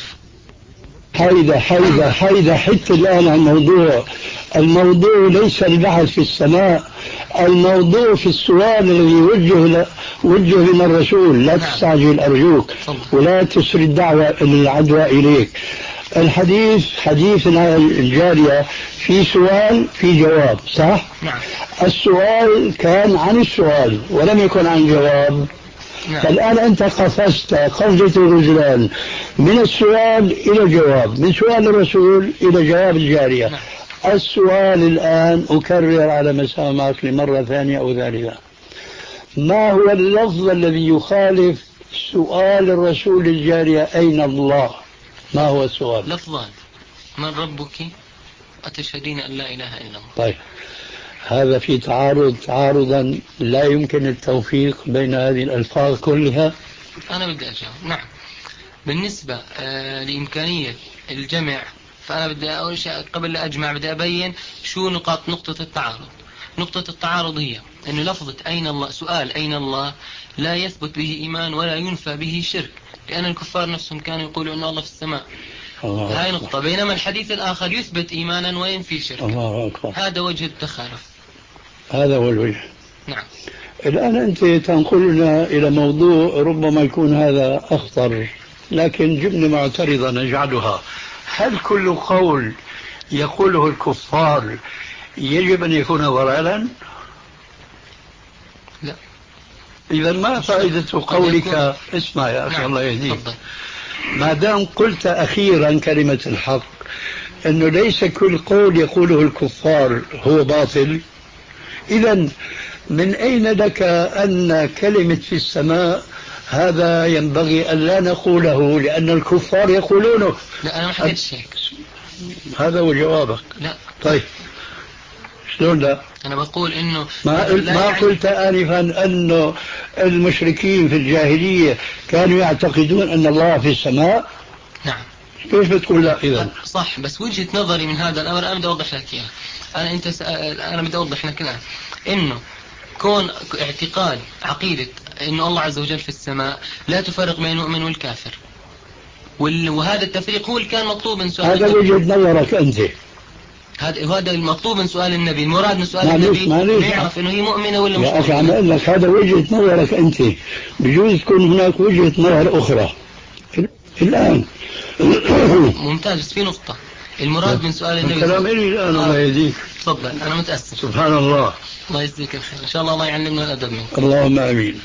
حيدة حيدة حيدة حتى الآن عن الموضوع. الموضوع ليس البحث في السماء، الموضوع في السؤال الذي وجه وجه من الرسول. لا تستعجل أرجوك ولا تسري الدعوة العدوى إليك. الحديث حديث الجارية في سؤال في جواب، صح؟ نعم. السؤال كان عن السؤال ولم يكن عن جواب. نعم. فالآن أنت قفزت قفزة الرجلان من السؤال إلى الجواب، من سؤال الرسول إلى جواب الجارية. نعم. السؤال الآن أكرر على مسامعك لمرة ثانية أو ثالثة، ما هو اللفظ الذي يخالف سؤال الرسول الجارية أين الله؟ ما هو السؤال؟ لفظان: من ربك أتشهدين أن لا إله إلا الله. طيب هذا في تعارض تعارضا لا يمكن التوفيق بين هذه الألفاظ كلها. أنا بدي أجاوب. نعم. بالنسبة آه لإمكانية الجمع، فأنا بدي أول شيء قبل لا أجمع بدي أبين شو نقاط نقطة التعارض. نقطة التعارض هي أن لفظة أين الله، سؤال أين الله، لا يثبت به إيمان ولا ينفى به شرك، لأن الكفار نفسهم كانوا يقولوا أن الله في السماء. هاي نقطة. بينما الحديث الآخر يثبت إيمانا وينفي شرك. الله أكبر. هذا وجه التخالف. هذا هو الوجه. نعم. الآن أنت تنقلنا إلى موضوع ربما يكون هذا أخطر، لكن جملة معترضة نجعلها: هل كل قول يقوله الكفار يجب أن يكون ضلالا؟ لا. إذا ما فائدة قولك؟ اسمع يا أخي. نعم. الله يهديك. ما دام قلت أخيرا كلمة الحق أنه ليس كل قول يقوله الكفار هو باطل، إذا من أين لك أن كلمة في السماء هذا ينبغي أن لا نقوله لأن الكفار يقولونه؟ لا، أنا ما حكيتش هيك. هذا هو جوابك. لا. طيب شلون لا؟ أنا بقول إنه ما قلت ما يعني قلت آنفا أنه المشركين في الجاهلية كانوا يعتقدون أن الله في السماء؟ نعم. كيف بتقول لا إذا؟ صح، بس وجهة نظري من هذا الأمر أنا بدي أوضح لك إياها. أنا أنت سأل... أنا بدي أوضح لك الآن إنه كون اعتقاد عقيدة إنه الله عز وجل في السماء لا تفرق بين المؤمن والكافر، وال... وهذا التفريق هو اللي كان مطلوب من سؤال. هذا وجهة نظرك أنت. هذا هذا المطلوب من سؤال النبي، المراد من سؤال النبي نعرف إنه هي مؤمنة ولا مش مؤمنة. يا أخي عم أقول لك هذا وجهة نظرك أنت، بجوز تكون هناك وجهة نظر أخرى الآن. ممتاز. بس في نقطة، المراد من سؤال النبي. الكلام إلي الآن. الله يهديك. تفضل. أنا متأسف. سبحان الله. الله يجزيك الخير. إن شاء الله الله يعلمنا الأدب منك. اللهم آمين.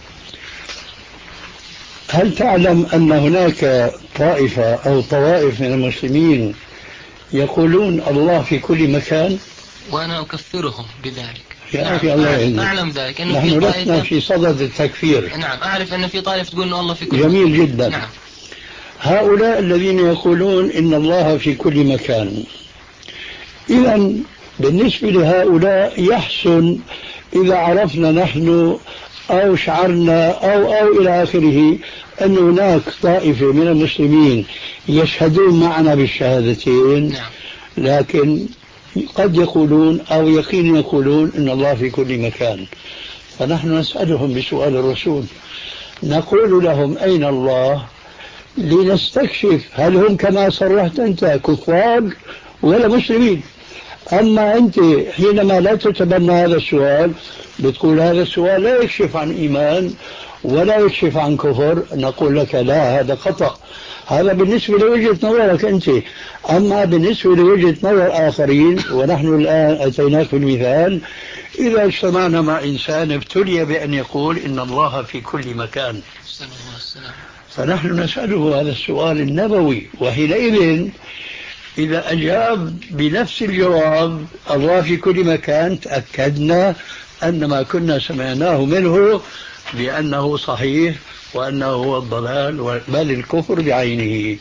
هل تعلم أن هناك طائفة أو طوائف من المسلمين يقولون الله في كل مكان؟ وأنا أكفرهم بذلك. يا أخي الله يهديك. أعلم ذلك. إنه نحن لسنا في صدد التكفير. نعم. أعرف أن في طائفة تقول أن الله في كل جميل مكان. جدا. نعم. هؤلاء الذين يقولون إن الله في كل مكان، إذا بالنسبة لهؤلاء يحسن إذا عرفنا نحن أو شعرنا أو أو إلى آخره أن هناك طائفة من المسلمين يشهدون معنا بالشهادتين. نعم. لكن قد يقولون أو يقينا يقولون إن الله في كل مكان، فنحن نسألهم بسؤال الرسول، نقول لهم أين الله لنستكشف هل هم كما صرحت أنت كفار ولا مسلمين. أما أنت حينما لا تتبنى هذا السؤال بتقول هذا السؤال لا يكشف عن إيمان ولا يكشف عن كفر، نقول لك لا، هذا خطأ. هذا بالنسبة لوجهة نظرك أنت. أما بالنسبة لوجهة نظر آخرين، ونحن الآن أتيناك بالمثال، إذا اجتمعنا مع إنسان ابتلي بأن يقول إن الله في كل مكان، فنحن نسأله هذا السؤال النبوي، وحينئذ إذا أجاب بنفس الجواب الله في كل مكان تأكدنا أن ما كنا سمعناه منه بأنه صحيح وأنه هو الضلال بل الكفر بعينه.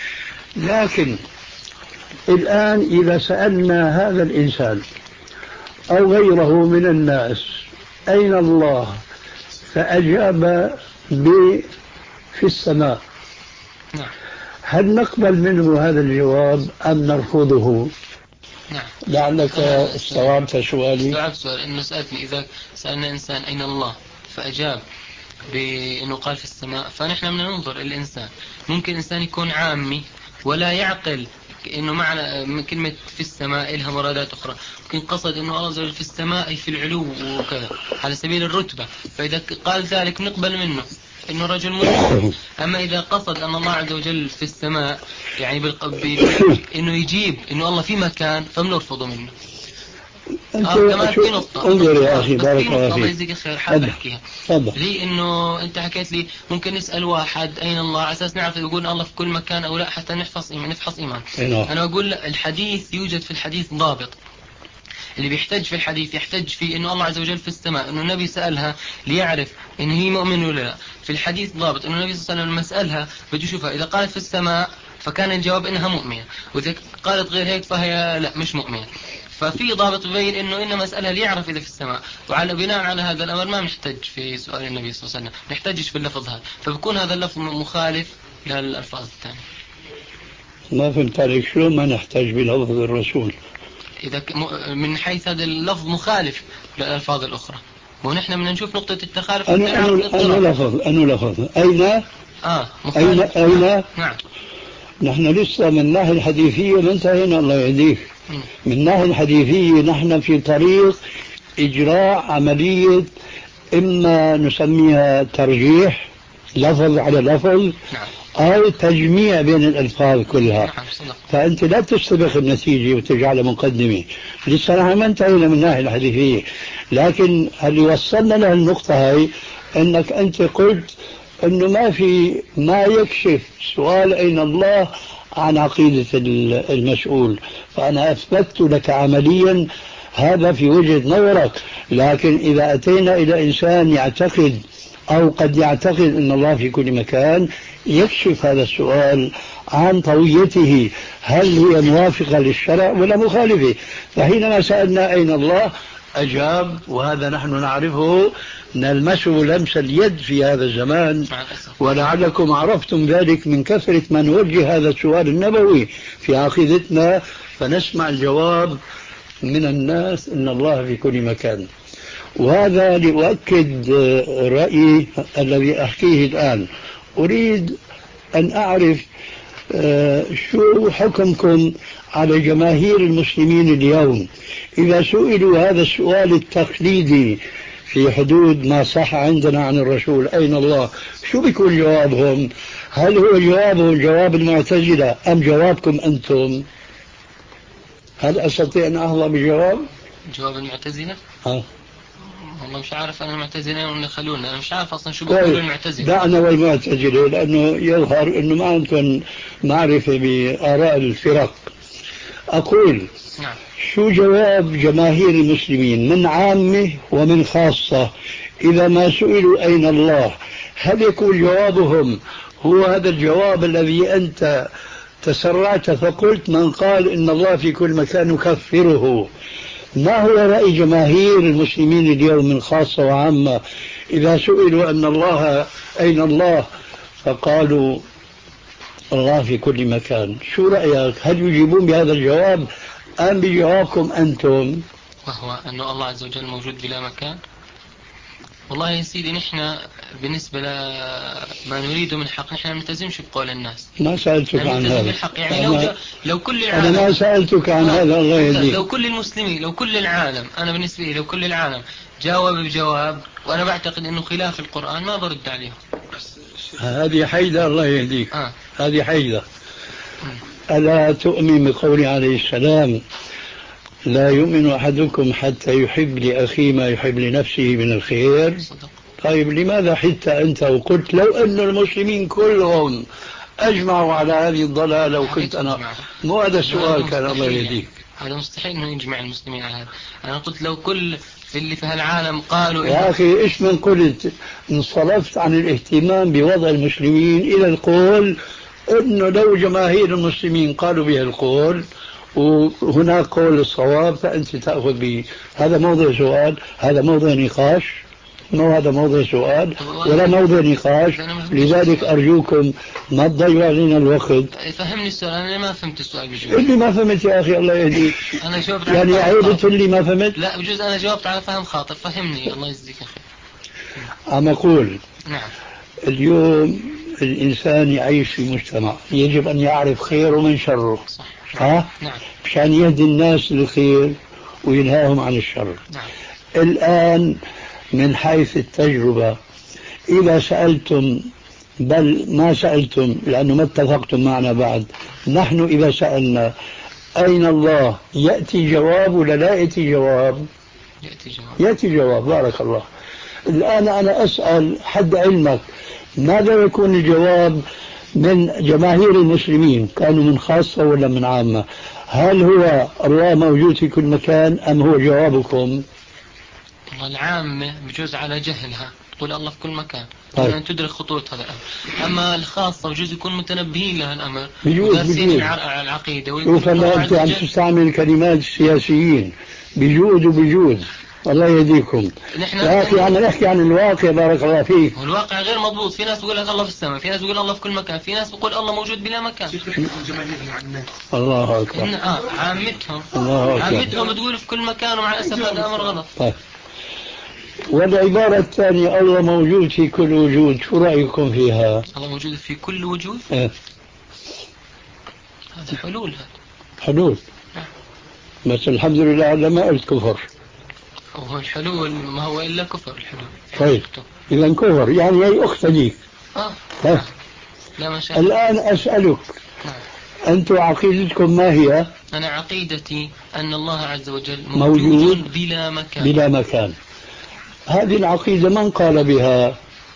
لكن الآن إذا سألنا هذا الإنسان أو غيره من الناس أين الله فأجاب في السماء، هل نقبل منه هذا الجواب أم نرفضه؟ نعم. لعلك استوعبت سؤالي. استوعبت سؤال إنه سألتني إذا سألنا إنسان أين الله فأجاب بأنه قال في السماء، فنحن بدنا ننظر الإنسان. ممكن إنسان يكون عامي ولا يعقل إنه معنى كلمة في السماء لها مرادات أخرى، ممكن قصد إنه الله عز وجل في السماء في العلو وكذا على سبيل الرتبة، فإذا قال ذلك نقبل منه إنه رجل مسلم. أما إذا قصد أن الله عز وجل في السماء يعني بالقبيل إنه يجيب إنه الله في مكان فبنرفضه منه. آه كمان في نقطة انظر يا أخي بارك الله فيك. الله يجزيك خير حاب أحكيها لي إنه أنت حكيت لي ممكن نسأل واحد أين الله على أساس نعرف يقول الله في كل مكان أو لا حتى نحفظ إيمان نفحص إيمان. أنا أقول الحديث يوجد في الحديث ضابط، اللي بيحتج في الحديث يحتج في إنه الله عز وجل في السماء، إنه النبي سألها ليعرف إن هي مؤمن ولا لا. في الحديث ضابط إنه النبي صلى الله عليه وسلم لما سألها بده يشوفها إذا قالت في السماء فكان الجواب إنها مؤمنة، وإذا قالت غير هيك فهي لا مش مؤمنة. ففي ضابط يبين إنه إنما مسألة ليعرف إذا في السماء، وعلى بناء على هذا الأمر ما نحتج في سؤال النبي صلى الله عليه وسلم، نحتجش في اللفظ هذا، فبكون هذا اللفظ مخالف للألفاظ الثانية. ما فهمت عليك شلون ما نحتاج بلفظ الرسول؟ إذا من حيث هذا اللفظ مخالف للألفاظ الأخرى، ونحن بدنا نشوف نقطة التخالف. أنا أنا أنا لفظ أنا لفظ أين آه أين أين نعم. نحن لسه من الناحية الحديثية ما انتهينا الله يهديك. من الناحية الحديثية نحن في طريق إجراء عملية إما نسميها ترجيح لفظ على لفظ أو تجميع بين الألفاظ كلها. فأنت لا تستبق النتيجة وتجعلها مقدمة. لسه نحن ما انتهينا من الناحية الحديثية، لكن اللي وصلنا له النقطة هاي أنك أنت قلت أنه ما في ما يكشف سؤال أين الله عن عقيدة المسؤول، فأنا أثبت لك عمليا هذا في وجهة نظرك. لكن إذا أتينا إلى إنسان يعتقد أو قد يعتقد أن الله في كل مكان، يكشف هذا السؤال عن طويته هل هي موافقة للشرع ولا مخالفة. فحينما سألنا أين الله أجاب، وهذا نحن نعرفه نلمسه لمس اليد في هذا الزمان، ولعلكم عرفتم ذلك من كثرة ما نوجه هذا السؤال النبوي في عقيدتنا، فنسمع الجواب من الناس إن الله في كل مكان. وهذا لأؤكد رأيي الذي أحكيه الآن. أريد أن أعرف شو حكمكم على جماهير المسلمين اليوم إذا سئلوا هذا السؤال التقليدي في حدود ما صح عندنا عن الرسول أين الله، شو بيكون جوابهم؟ هل هو جوابهم جواب المعتزلة أم جوابكم أنتم؟ هل أستطيع أن أحظى بجواب؟ جواب المعتزلة؟ ها والله مش عارف أنا المعتزلة ولا خلونا، أنا مش عارف أصلا شو بيقولوا المعتزلة. دعنا والمعتزلة لأنه يظهر أنه ما عندكم معرفة بآراء الفرق. أقول نعم. شو جواب جماهير المسلمين من عامة ومن خاصة إذا ما سئلوا أين الله؟ هل يكون جوابهم هو هذا الجواب الذي أنت تسرعت فقلت من قال إن الله في كل مكان نكفره؟ ما هو رأي جماهير المسلمين اليوم من خاصة وعامة إذا سئلوا أن الله أين الله فقالوا الله في كل مكان؟ شو رأيك؟ هل يجيبون بهذا الجواب أم بجوابكم أنتم؟ وهو أن الله عز وجل موجود بلا مكان. والله يا سيدي نحن بالنسبة لما نريده من حق نحن نلتزمش بقول الناس. ما سألتك عن هذا. يعني لو, لو كل العالم أنا ما سألتك عن هذا الله يهديك. لو كل المسلمين لو كل العالم أنا بالنسبة لي لو كل العالم جاوب بجواب وأنا بعتقد أنه خلاف القرآن ما برد عليهم. هذه حيدة الله يهديك. آه. هذه حيدة. ألا تؤمن بقول عليه السلام لا يؤمن أحدكم حتى يحب لأخيه ما يحب لنفسه من الخير؟ طيب لماذا حتى أنت وقلت لو أن المسلمين كلهم أجمعوا على هذه الضلالة وكنت أنا مو هذا السؤال كان الله يهديك. هذا مستحيل أنه يجمع المسلمين على هذا. أنا قلت لو كل في اللي في هالعالم قالوا يا أخي إيش من قلت انصرفت عن الاهتمام بوضع المسلمين إلى القول إنه لو جماهير المسلمين قالوا به القول وهناك قول الصواب فأنت تأخذ به. هذا موضوع سؤال، هذا موضوع نقاش، مو هذا موضوع سؤال ولا موضوع نقاش. لذلك أرجوكم ما تضيعوا علينا الوقت. فهمني السؤال. أنا ما فهمت السؤال بجوز. اللي ما فهمت يا أخي الله يهديك. أنا جاوبت يعني عيبة اللي ما فهمت. لا بجوز أنا جاوبت على فهم خاطئ. فهمني الله يجزيك خير. عم أقول نعم اليوم الإنسان يعيش في مجتمع يجب أن يعرف خيره من شره. صح. ها؟ نعم. مشان يهدي الناس للخير وينهاهم عن الشر. نعم. الآن من حيث التجربة إذا سألتم، بل ما سألتم لأنه ما اتفقتم معنا بعد، نحن إذا سألنا أين الله يأتي جواب ولا لا يأتي جواب؟ يأتي جواب. يأتي جواب. بارك الله. الآن أنا أسأل حد علمك ماذا يكون الجواب من جماهير المسلمين؟ كانوا من خاصة ولا من عامة؟ هل هو الله موجود في كل مكان أم هو جوابكم؟ العامة بجوز على جهلها تقول الله في كل مكان، طيب. يعني تدرك خطورة هذا الأمر. أما الخاصة بجوز يكون متنبهين لها الأمر ودارسين العقيدة. شوف هلا أنت عم تستعمل كلمات السياسيين بجوز وبجوز. الله يهديكم. يا أخي عم نحكي عن الواقع. بارك الله فيك. والواقع غير مضبوط. في ناس بيقول لك الله في السماء، في ناس بيقول الله في كل مكان، في ناس بيقول الله موجود بلا مكان. الله أكبر. آه عامتهم الله أكبر. عامتهم تقول في كل مكان ومع الأسف هذا الأمر غلط. طيب. والعبارة الثانية الله موجود في كل وجود، شو رأيكم فيها؟ الله موجود في كل وجود. اه. هذا حلول. هذا حلول. نعم. بس الحمد لله على ما قلت كفر. هو الحلول ما هو إلا كفر الحلول. طيب إذا كفر يعني هي أخت لي. آه. طيب. لا ما شاء الله. الآن أسألك. نعم. أنتم عقيدتكم ما هي؟ أنا عقيدتي أن الله عز وجل موجود, موجود بلا مكان. بلا مكان. هذه العقيدة من قال بها؟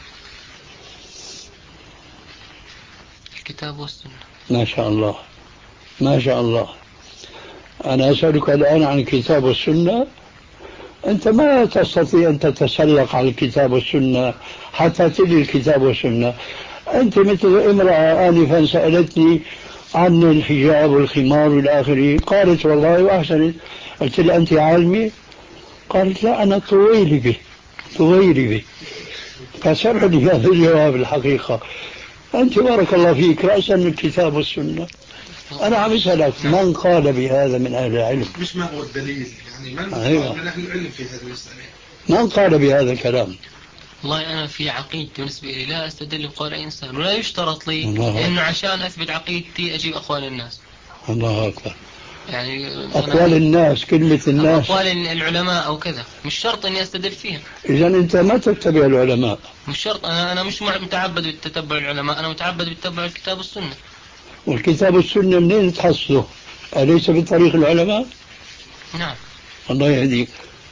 الكتاب والسنة. ما شاء الله ما شاء الله. أنا أسألك الآن عن الكتاب والسنة. أنت ما تستطيع أن تتسلق على الكتاب والسنة حتى تدري الكتاب والسنة. أنت مثل امرأة آنفا سألتني عن الحجاب والخمار والآخرين، قالت والله وأحسنت. قلت لها أنت عالمة؟ قالت لا أنا طويلي به طويلي به. فسر لي هذا الجواب. الحقيقة أنت بارك الله فيك رأسا من الكتاب والسنة. أنا عم أسألك من قال بهذا من أهل العلم؟ مش ما هو الدليل يعني من أيوة. قال من أهل العلم في هذا المسألة؟ من قال بهذا الكلام؟ والله أنا في عقيدتي بالنسبة لي لا أستدل بقول أي إنسان، ولا يشترط لي الله إنه عشان أثبت عقيدتي أجيب أقوال الناس. الله أكبر. يعني أقوال الناس كلمة الناس أقوال العلماء أو كذا مش شرط إني أستدل فيها. إذا أنت ما تتبع العلماء. مش شرط. أنا أنا مش متعبد بالتتبع العلماء، أنا متعبد بالتتبع الكتاب والسنة. والكتاب والسنة منين تحصله؟ أليس بطريق العلماء؟ نعم. الله يهديك.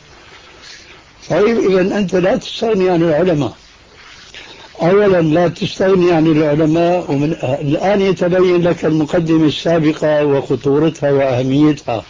طيب إذا أنت لا تستغني عن العلماء. أولا لا تستغني عن العلماء، ومن الآن يتبين لك المقدمة السابقة وخطورتها وأهميتها.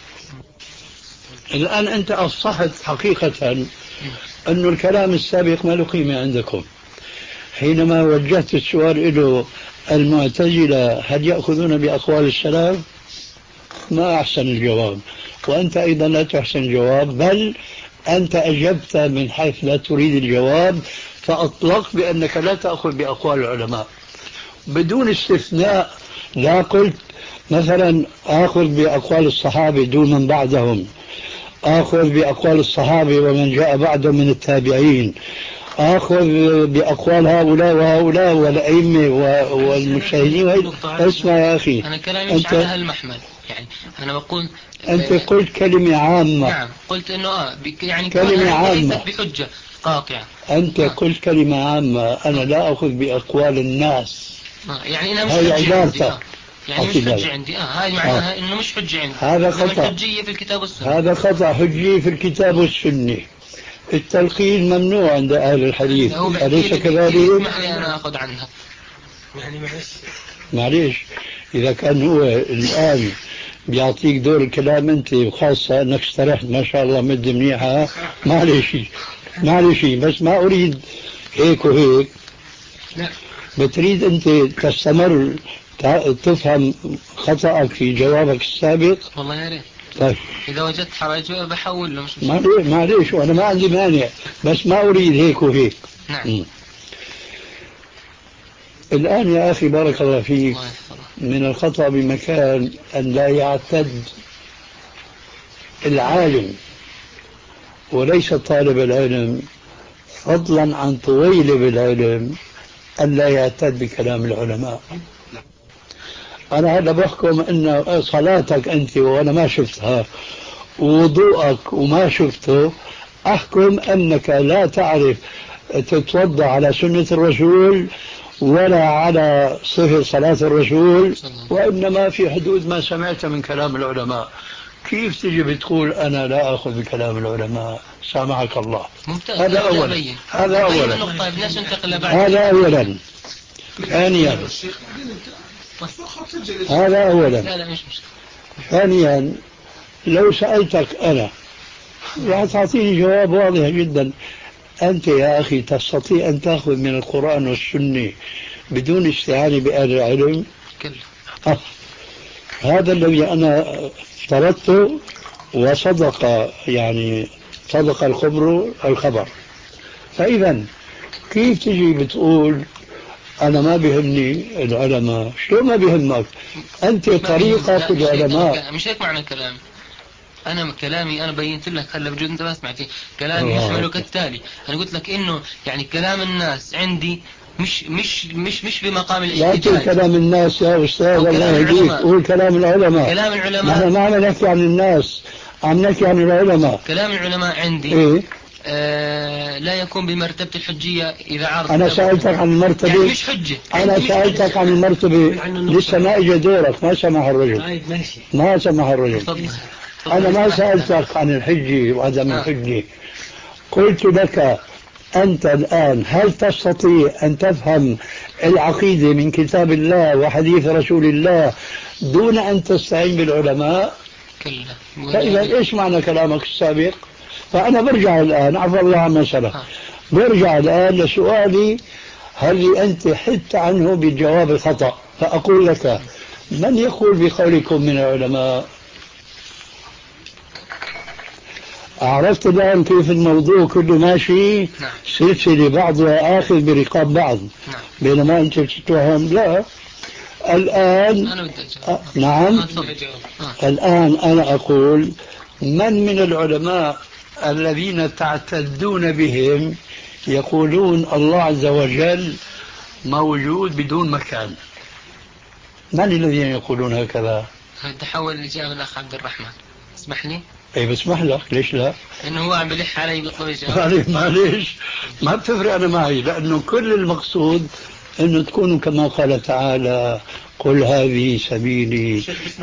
الآن أنت أصحت حقيقة أن الكلام السابق ما له قيمة عندكم. حينما وجهت السؤال له المعتزلة هل يأخذون بأقوال السلف؟ ما أحسن الجواب، وأنت أيضا لا تحسن الجواب، بل أنت أجبت من حيث لا تريد الجواب، فأطلقت بأنك لا تأخذ بأقوال العلماء بدون استثناء. لا قلت مثلا آخذ بأقوال الصحابة دون من بعدهم، آخذ بأقوال الصحابة ومن جاء بعدهم من التابعين، آخذ بأقوال هؤلاء وهؤلاء والأئمة والمجتهدين. اسمع يا أخي، أنا كلامي مش على هالمحمل. يعني أنا بقول أنت قلت كلمة عامة. نعم قلت إنه آه يعني كلمة عامة ليست بحجة قاطعة. أنت آه. قلت كلمة عامة. أنا لا أخذ بأقوال الناس. آه. يعني أنا مش حجة عندي. آه. يعني مش حجة عندي. آه هاي معناها آه. إنه مش حجة عندي. هذا خطأ. حجية في الكتاب والسنة. هذا خطأ. حجية في الكتاب والسنة. التلقين ممنوع عند أهل الحديث، أليس كذلك؟ اسمح لي أنا أخذ عنها. يعني معلش معليش إذا كان هو الآن بيعطيك دور الكلام أنت، وخاصة أنك اشترحت ما شاء الله مدة منيحة، معليش معليش، بس ما أريد هيك وهيك. لا بتريد أنت تستمر تفهم خطأك في جوابك السابق؟ والله يا ريت. طيب إذا وجدت حرج بحول له، مش مشكلة. معليش معليش، وأنا ما عندي مانع، بس ما أريد هيك وهيك. نعم. م. الآن يا أخي بارك الله فيك، من الخطأ بمكان أن لا يعتد العالم وليس طالب العلم، فضلا عن طويل بالعلم، أن لا يعتد بكلام العلماء. أنا هذا بحكم أن صلاتك أنت وأنا ما شفتها، ووضوءك وما شفته، أحكم أنك لا تعرف تتوضأ على سنة الرسول ولا على صفة صلاة الرسول، وإنما في حدود ما سمعت من كلام العلماء. كيف تجي بتقول أنا لا أخذ بكلام العلماء؟ سامحك الله. ممتاز. هذا أولا. هذا أولا. هذا أولا. ثانيا هذا أولا. ثانيا لو سألتك أنا راح تعطيني جواب واضح جدا. أنت يا أخي تستطيع أن تأخذ من القرآن والسنة بدون استعانة بأهل العلم؟ آه. هذا الذي أنا افترضته، وصدق يعني صدق الخبر الخبر. فإذا كيف تجي بتقول أنا ما بيهمني العلماء؟ شو ما بيهمك؟ أنت طريقك العلماء. مش هيك معنى كلامي. أنا كلامي أنا بينت لك هلا بجد أنت ما سمعتي كلامي. يحمل كالتالي. أنا قلت لك إنه يعني كلام الناس عندي مش مش مش مش بمقام الاحتجاج. لا كلام الناس يا أستاذ، الله يهديك، قول كلام العلماء. كلام العلماء. نحن ما عم نحكي عن الناس، عم نحكي عن العلماء. كلام العلماء عندي إيه؟ آه لا يكون بمرتبة الحجية إذا عرض. أنا سألتك عن المرتبة. يعني مش حجة. أنا سألتك عن المرتبة، لسه ما إجا دورك، ما سمح الرجل. ما سمح الرجل. أنا ما سألتك عن الحجة وعدم الحجة. قلت لك أنت الآن هل تستطيع أن تفهم العقيدة من كتاب الله وحديث رسول الله دون أن تستعين بالعلماء؟ كلا. فإذا إيش معنى كلامك السابق؟ فأنا برجع الآن، عفوا الله عما سلف، برجع الآن لسؤالي هل أنت حدت عنه بالجواب الخطأ. فأقول لك من يقول بقولكم من العلماء؟ عرفت الآن كيف الموضوع كله ماشي؟ نعم. سلسلة بعضها آخذ برقاب بعض. نعم. بينما أنت بتتوهم لا. الآن أنا أ... نعم آه. الآن أنا أقول من من العلماء الذين تعتدون بهم يقولون الله عز وجل موجود بدون مكان؟ من الذين يقولون هكذا؟ تحول الإجابة الأخ عبد الرحمن، اسمح لي. اي بسمح لك، ليش لا؟ انه هو عم بلح علي بيطلب اجابه. معليش معليش ما بتفرق انا معي، لانه كل المقصود انه تكونوا كما قال تعالى قل هذه سبيلي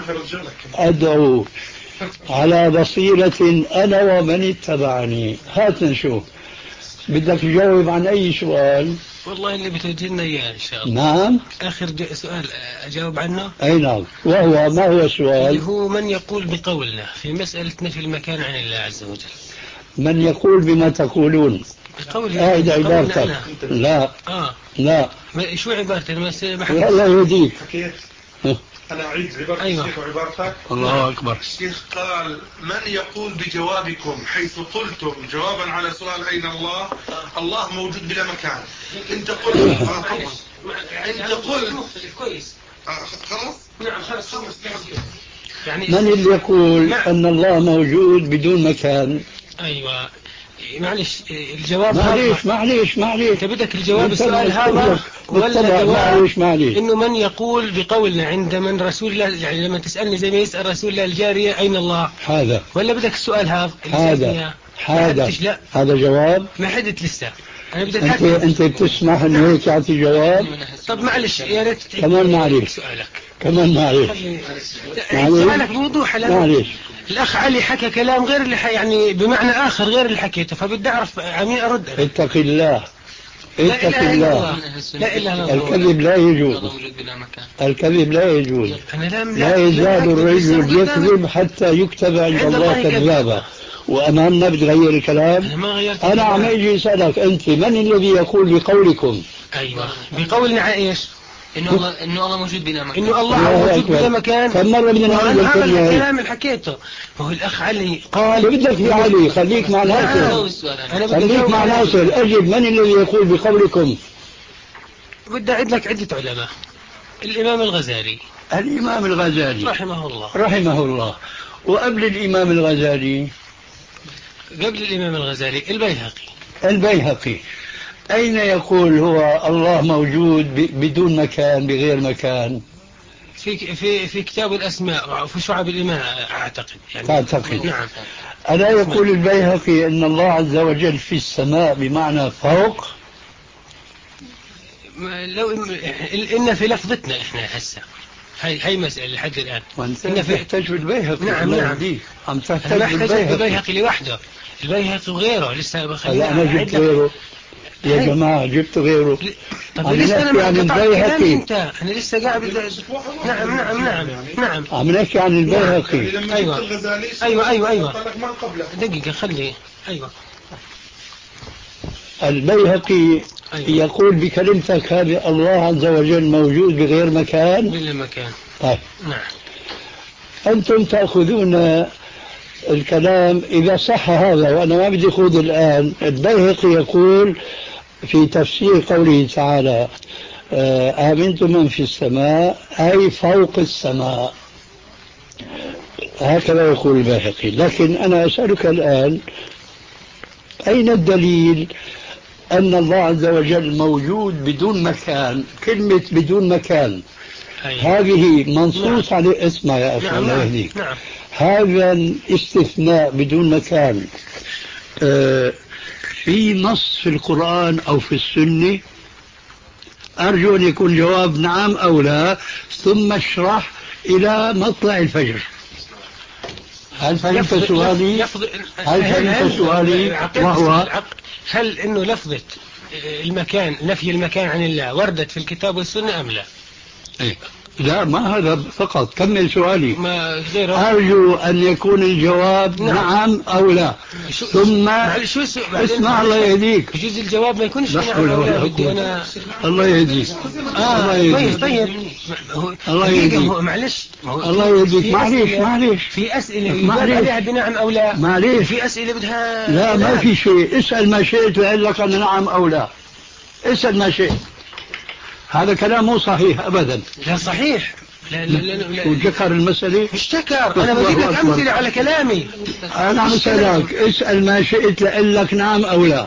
ادعو على بصيرة انا ومن اتبعني. هات نشوف بدك تجاوب عن اي سؤال. والله اللي بتوجهنا اياه ان شاء الله. نعم. اخر سؤال اجاوب عنه. اي نعم. وهو ما هو السؤال؟ اللي هو من يقول بقولنا في مسألة نفي المكان عن الله عز وجل. من يقول بما تقولون؟ بقولي. قاعد عبارتك. لا. اه لا. شو عبارتي انا ما الله يهديك. أنا أعيد عبارة أيوة. الشيخ وعبارتك. الله أكبر. الشيخ قال من يقول بجوابكم حيث قلتم جوابا على سؤال أين الله؟ الله موجود بلا مكان. أنت قلت أنت قلت كويس. خلاص؟ نعم خلاص. يعني من اللي يقول نعم. أن الله موجود بدون مكان؟ أيوة معلش الجواب معليش معليش معليش انت بدك الجواب السؤال هذا ولا معليش معليش انه من يقول بقولنا عند من رسول الله، يعني لما تسألني زي ما يسأل رسول الله الجارية اين الله هذا، ولا بدك السؤال هذا هذا هذا هذا جواب ما حدت لسه. انا بدي انت انت بتسمح انه هيك تعطي جواب؟ طب معلش يا ريت كمان معلش سؤالك كمان معلش سؤالك بوضوح. معلش الأخ علي حكى كلام غير اللي يعني بمعنى آخر غير اللي حكيته، فبدي أعرف عمي أرد. اتق الله اتق الله. لا إله الكذب لا يجوز. الكذب لا يجوز. لا يزال الرجل يكذب حتى يكتب عند الله كذابا. وأمامنا بتغير الكلام. أنا عم أجي أسألك أنت من الذي يقول بقولكم؟ أيوة بقولنا على إيش؟ إنه الله إنه الله موجود بلا مكان. إنه الله موجود بلا مكان. كم مرة بدنا نقول الكلام اللي حكيته. هو الأخ علي قال. بدك يا علي خليك مع ناصر. خليك مع ناصر. أجب من الذي يقول بقولكم؟ بدي أعد لك عدة علماء. الإمام الغزالي. الإمام الغزالي رحمه الله. رحمه الله. وقبل الإمام الغزالي. قبل الإمام الغزالي البيهقي. البيهقي. أين يقول هو الله موجود بدون مكان بغير مكان؟ في في في كتاب الأسماء في شعب الإيمان أعتقد. يعني تعتقد؟ نعم. ألا يقول البيهقي أن الله عز وجل في السماء بمعنى فوق؟ لو إن في لفظتنا إحنا هسه هاي هاي مسألة لحد الآن. وأنت تحتاج بالبيهقي. نعم نعم. عم تحتاج بالبيهقي لوحده. البيهقي وغيره لسه بخلينا. أنا جبت غيره. يا جماعة جبت غيره. طب لسه أنا عن البيهقي. أنت أنا لسه قاعد. نعم نعم نعم نعم. عم نحكي عن البيهقي. أيوة أيوة أيوة أيوة. دقيقة خلي. أيوة. البيهقي أيوة. يقول بكلمتك هذه الله عز وجل موجود بغير مكان. بلا مكان. طيب. نعم. أنتم تأخذون الكلام إذا صح هذا، وأنا ما بدي أخوض الآن. البيهقي يقول في تفسير قوله تعالى آمنتم من في السماء أي فوق السماء، هكذا يقول البيهقي. لكن أنا أسألك الآن أين الدليل أن الله عز وجل موجود بدون مكان؟ كلمة بدون مكان أيه. هذه منصوص نعم. عليه. اسمع يا أخي الله نعم. يهديك. نعم. هذا الاستثناء بدون مكان آه في نص في القرآن أو في السنة؟ أرجو أن يكون جواب نعم أو لا، ثم اشرح إلى مطلع الفجر. هل فهمت سؤالي؟ هل فهمت سؤالي؟ وهو هل إنه لفظة المكان نفي المكان عن الله وردت في الكتاب والسنة أم لا؟ إيه؟ لا ما هذا فقط. كمل سؤالي. ما غيره. أرجو أن يكون الجواب نعم, نعم أو لا. ثم اسمع الله يهديك. يجوز الجواب ما يكونش نعم أو لا. بدي أنا الله يهديك. آه الله يهديك. طيب الله يهديك. معلش الله يهديك. معليش معليش في أسئلة يقال عليها بنعم أو لا. معليش في أسئلة بدها لا ما في شيء. اسأل ما شئت وقال لك أن نعم أو لا. اسأل ما شئت. هذا كلام مو صحيح أبدا. لا صحيح. لا لا لا لا. وذكر المسألة. مش تكر. أنا بدي لك أمثلة على كلامي. أنا عم أسألك اسأل ما شئت لأقول لك نعم أو لا.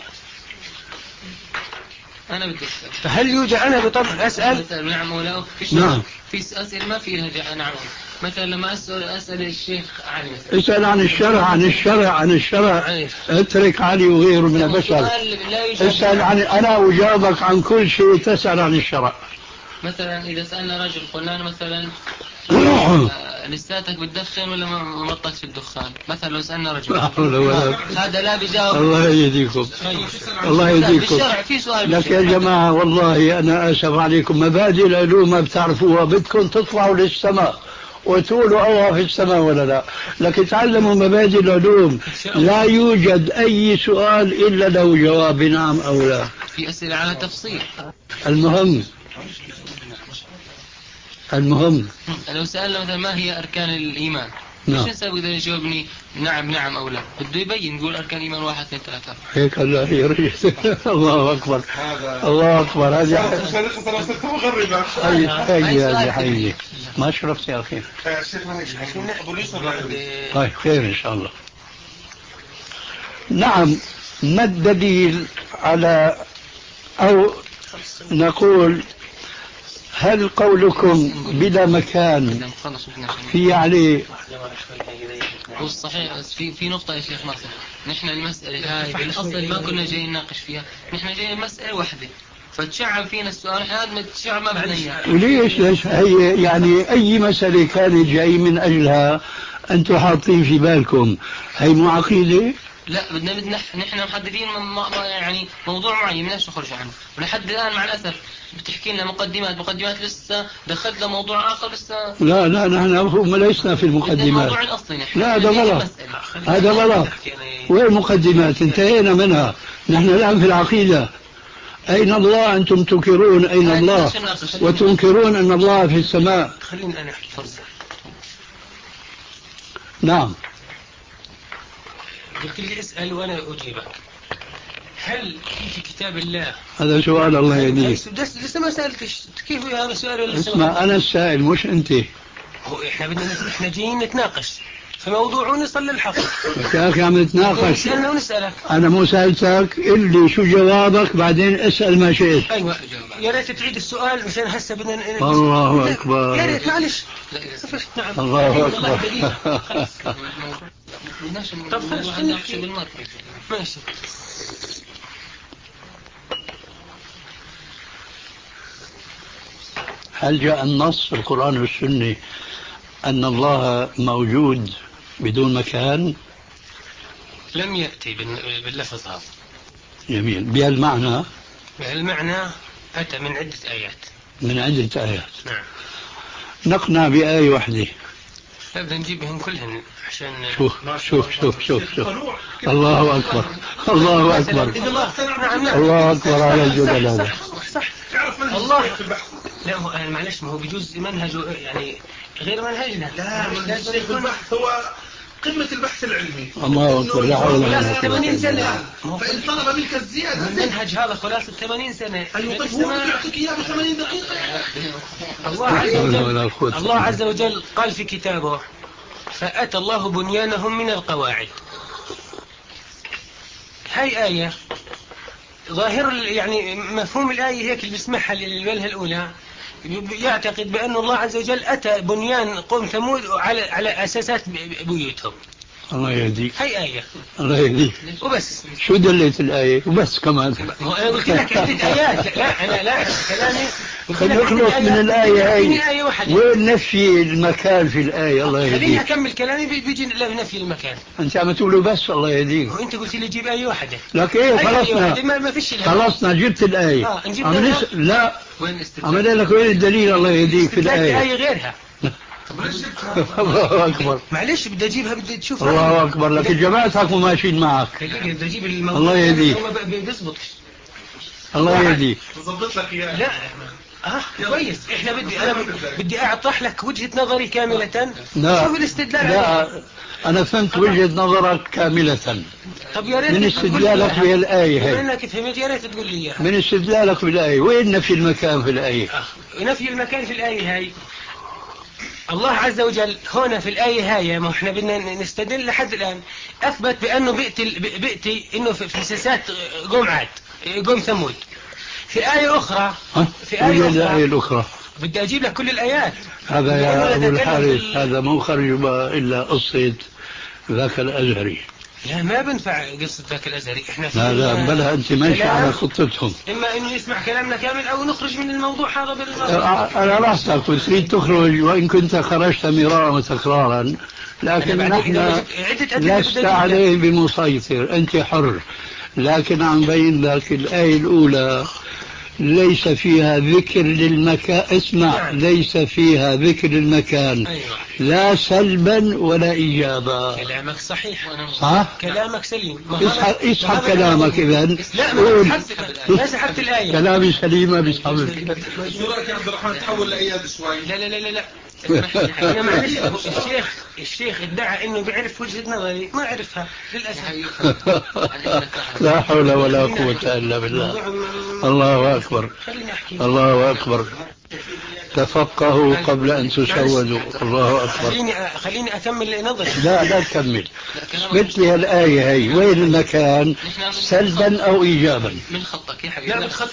أنا بدي أسأل. هل يوجد أنا بطبع أسأل نعم أو لا؟ نعم. في أسئلة ما فيها نعم. مثلا لما أسأل أسأل الشيخ علي مثلا. اسأل عن الشرع عن الشرع عن الشرع. اترك علي وغيره من البشر. اسأل عن أنا وجاوبك عن كل شيء. تسأل عن الشرع. مثلا إذا سألنا رجل قلنا له مثلا لساتك بتدخن ولا ما مطت في الدخان؟ مثلا لو سألنا رجل هذا لا بيجاوب. الله يهديكم. الله يهديكم. لك يا جماعة والله أنا آسف عليكم. مبادئ العلوم ما بتعرفوها. بدكم تطلعوا للسماء وتقولوا الله في السماء ولا لا. لكن تعلموا مبادئ العلوم. لا يوجد أي سؤال إلا له جواب نعم أو لا. في أسئلة على تفصيل. المهم المهم لو سألنا مثلا ما هي أركان الإيمان؟ نعم. مش نسأل إذا يجاوبني نعم نعم أو لا. بده يبين يقول أركان الإيمان واحد اثنين ثلاثة. هيك الله يريد. الله أكبر الله أكبر. هذه حي حي حي ما شرفت يا أخي. طيب خير إن شاء الله. نعم. ما الدليل على أو نقول هل قولكم بلا مكان في عليه؟ هو صحيح. بس في في نقطة يا شيخ ناصر. نحن المسألة هاي بالأصل ما كنا جايين نناقش فيها. نحن جايين مسألة واحدة فتشعب فينا السؤال. هذا ما تشعب ما بدنا إياه. وليش ليش هي يعني أي مسألة كانت جاي من أجلها أنتم حاطين في بالكم هي مو عقيدة؟ لا بدنا بدنا نحن محددين يعني موضوع معين ما نخرج عنه، ولحد الآن مع الأسف بتحكي لنا مقدمات مقدمات لسه دخلنا موضوع آخر لسه. لا لا نحن لسنا في المقدمات. الموضوع الأصلي نحن. لا هذا غلط، هذا غلط. وين المقدمات؟ انتهينا منها. نحن الآن في العقيدة. أين الله؟ أنتم تنكرون أين الله وتنكرون أن الله في السماء. خليني أنا أحكي فرصة. نعم. قلت لي اسأل وأنا أجيبك. هل في كتاب الله؟ هذا سؤال الله يهديك. لسه ما سألتش كيف هذا سؤال ولا اسمع أنا السائل مش أنت. هو إحنا بدنا إحنا جايين نتناقش في موضوع ونصل للحق. يا أخي عم نتناقش. نسألنا ونسألك. أنا مو سألتك اللي شو جوابك بعدين اسأل ما شئت. أيوة يا ريت تعيد السؤال مشان هسه بدنا. الله أكبر. يا ريت معلش. نعم. الله أكبر. طب خلص نحكي بالمرة. ماشي. هل جاء النص في القرآن والسنة أن الله موجود بدون مكان؟ لم يأتي باللفظ هذا. جميل. بهالمعنى؟ بهالمعنى أتى من عدة آيات. من عدة آيات. نعم. نقنع بآية واحدة. لا بدنا نجيبهم كلهن عشان. شوف شوف شوف شوف شوف. الله أكبر. الله أكبر. الله أكبر على الجبل هذا. صح. الله. لا هو معلش ما هو بيجوز منهجه يعني غير منهجنا. لا منهج البحث هو قمة البحث العلمي. الله أكبر. لا حول ولا قوة. ثمانين سنة. فإن طلب منك الزيادة. المنهج هذا خلاص ثمانين سنة. أيوة طيب هو يعطيك إياه بثمانين دقيقة. الله عز وجل. الله عز وجل قال في كتابه فأتى الله بنيانهم من القواعد. هاي آية ظاهر يعني مفهوم الآية هيك اللي بيسمعها للوجهة الأولى يعتقد بأن الله عز وجل أتى بنيان قوم ثمود على على أساسات بيوتهم. الله يهديك. هاي آية. الله يهديك. وبس. شو دلت الآية؟ وبس كمان. أنا قلت لك عدة آيات. لا أنا لا كلامي. خلينا نخلص من الآية هاي. آية واحدة. وين نفي المكان في الآية؟ الله يهديك. خليني أكمل كلامي بيجي نفي المكان. أنت عم تقوله بس الله يهديك. وأنت قلت لي جيب آية واحدة. لك إيه خلصنا. ما ما فيش. خلصنا جبت الآية. آه نس... لا. عمل لك وين الدليل الله يهديك في الآية؟ آية غيرها. الله أكبر. معلش بدي أجيبها بدي تشوفها. الله أكبر. لكن جماعتك ماشيين معك. بدي أجيب الموضوع. الله يهديك. بيزبط. الله يهديك. بظبط لك إياه. لا اه كويس. احنا بدي انا بدي اعطح لك وجهة نظري كاملة. لا. شوف الاستدلال. لا انا فهمت وجهة نظرك كاملة. طب يا ريت من استدلالك بالآية هي. انك فهمت يا ريت تقول لي اياها. من استدلالك بالآية وين نفي المكان في الآية؟ آه. نفي المكان في الآية هاي الله عز وجل هنا في الآية هاي ما احنا بدنا نستدل لحد الآن أثبت بأنه بئتي بئتي إنه في مساسات قوم عاد قوم ثمود. في آية أخرى في آية أخرى, الآية الأخرى. بدي أجيب لك كل الآيات. هذا يا أبو الحارث هذا مو خرج إلا قصة ذاك الأزهري. لا ما بنفع قصة ذاك الأزهري. احنا لا لا بلا أنت ماشي على خطتهم. إما إنه يسمع كلامنا كامل أو نخرج من الموضوع هذا بالمرة. أنا رأسك تريد تخرج وإن كنت خرجت مرارا وتكرارا لكن نحن لست عليه بمسيطر أنت حر. لكن عم بين لك الآية الأولى ليس فيها ذكر للمكان. اسمع نعم. ليس فيها ذكر المكان. أيوة. لا سلبا ولا إيجابا. كلامك صحيح. صح؟ كلامك سليم. اسحب, اسحب كلامك إذن. لا ما سحبت ما سحبت الآية. كلامي سليم ما بيسحبك. شو رأيك يا عبد الرحمن تحول لأياد شوي؟ لا لا لا لا لا أنا معلش الشيخ الشيخ ادعى إنه بيعرف وجهة نظري ما عرفها للأسف. لا حول ولا قوة إلا بالله. الله أكبر. الله أكبر. تفقهوا قبل أن تسودوا. الله أكبر. خليني خليني أكمل نظري. لا لا تكمل. مثل هالآية هي وين المكان سلبا أو إيجابا. من خطك يا حبيبي. لا بالخط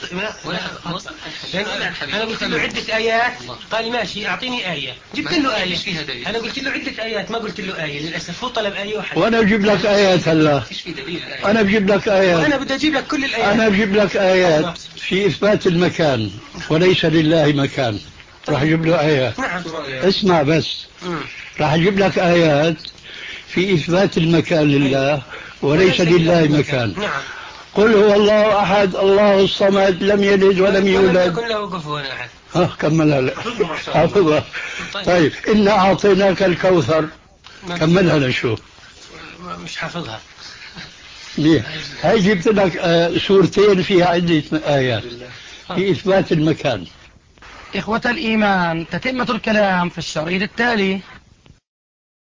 أنا قلت له عدة آيات قال ماشي أعطيني آية جبت له آية. أنا قلت له عدة آيات ما قلت له آية للأسف هو طلب آية واحدة. وأنا أجيب لك آيات هلا. أنا بجيب لك آيات. أنا بدي أجيب لك كل الآيات. أنا بجيب لك آيات في إثبات المكان وليس لله مكان. راح أجيب له آيات. نعم. اسمع بس. راح أجيب لك آيات في إثبات المكان لله وليس لله مكان. نعم. قل هو الله أحد الله الصمد لم يلد ولم يولد ولم يكن له كفوا أحد. ها كملها لا حافظها. طيب إنا أعطيناك الكوثر كملها لشوف. مش حافظها. ليه؟ هاي جبت لك آه سورتين فيها عدة آيات في إثبات المكان. إخوة الإيمان، تتمة الكلام في الشريط التالي.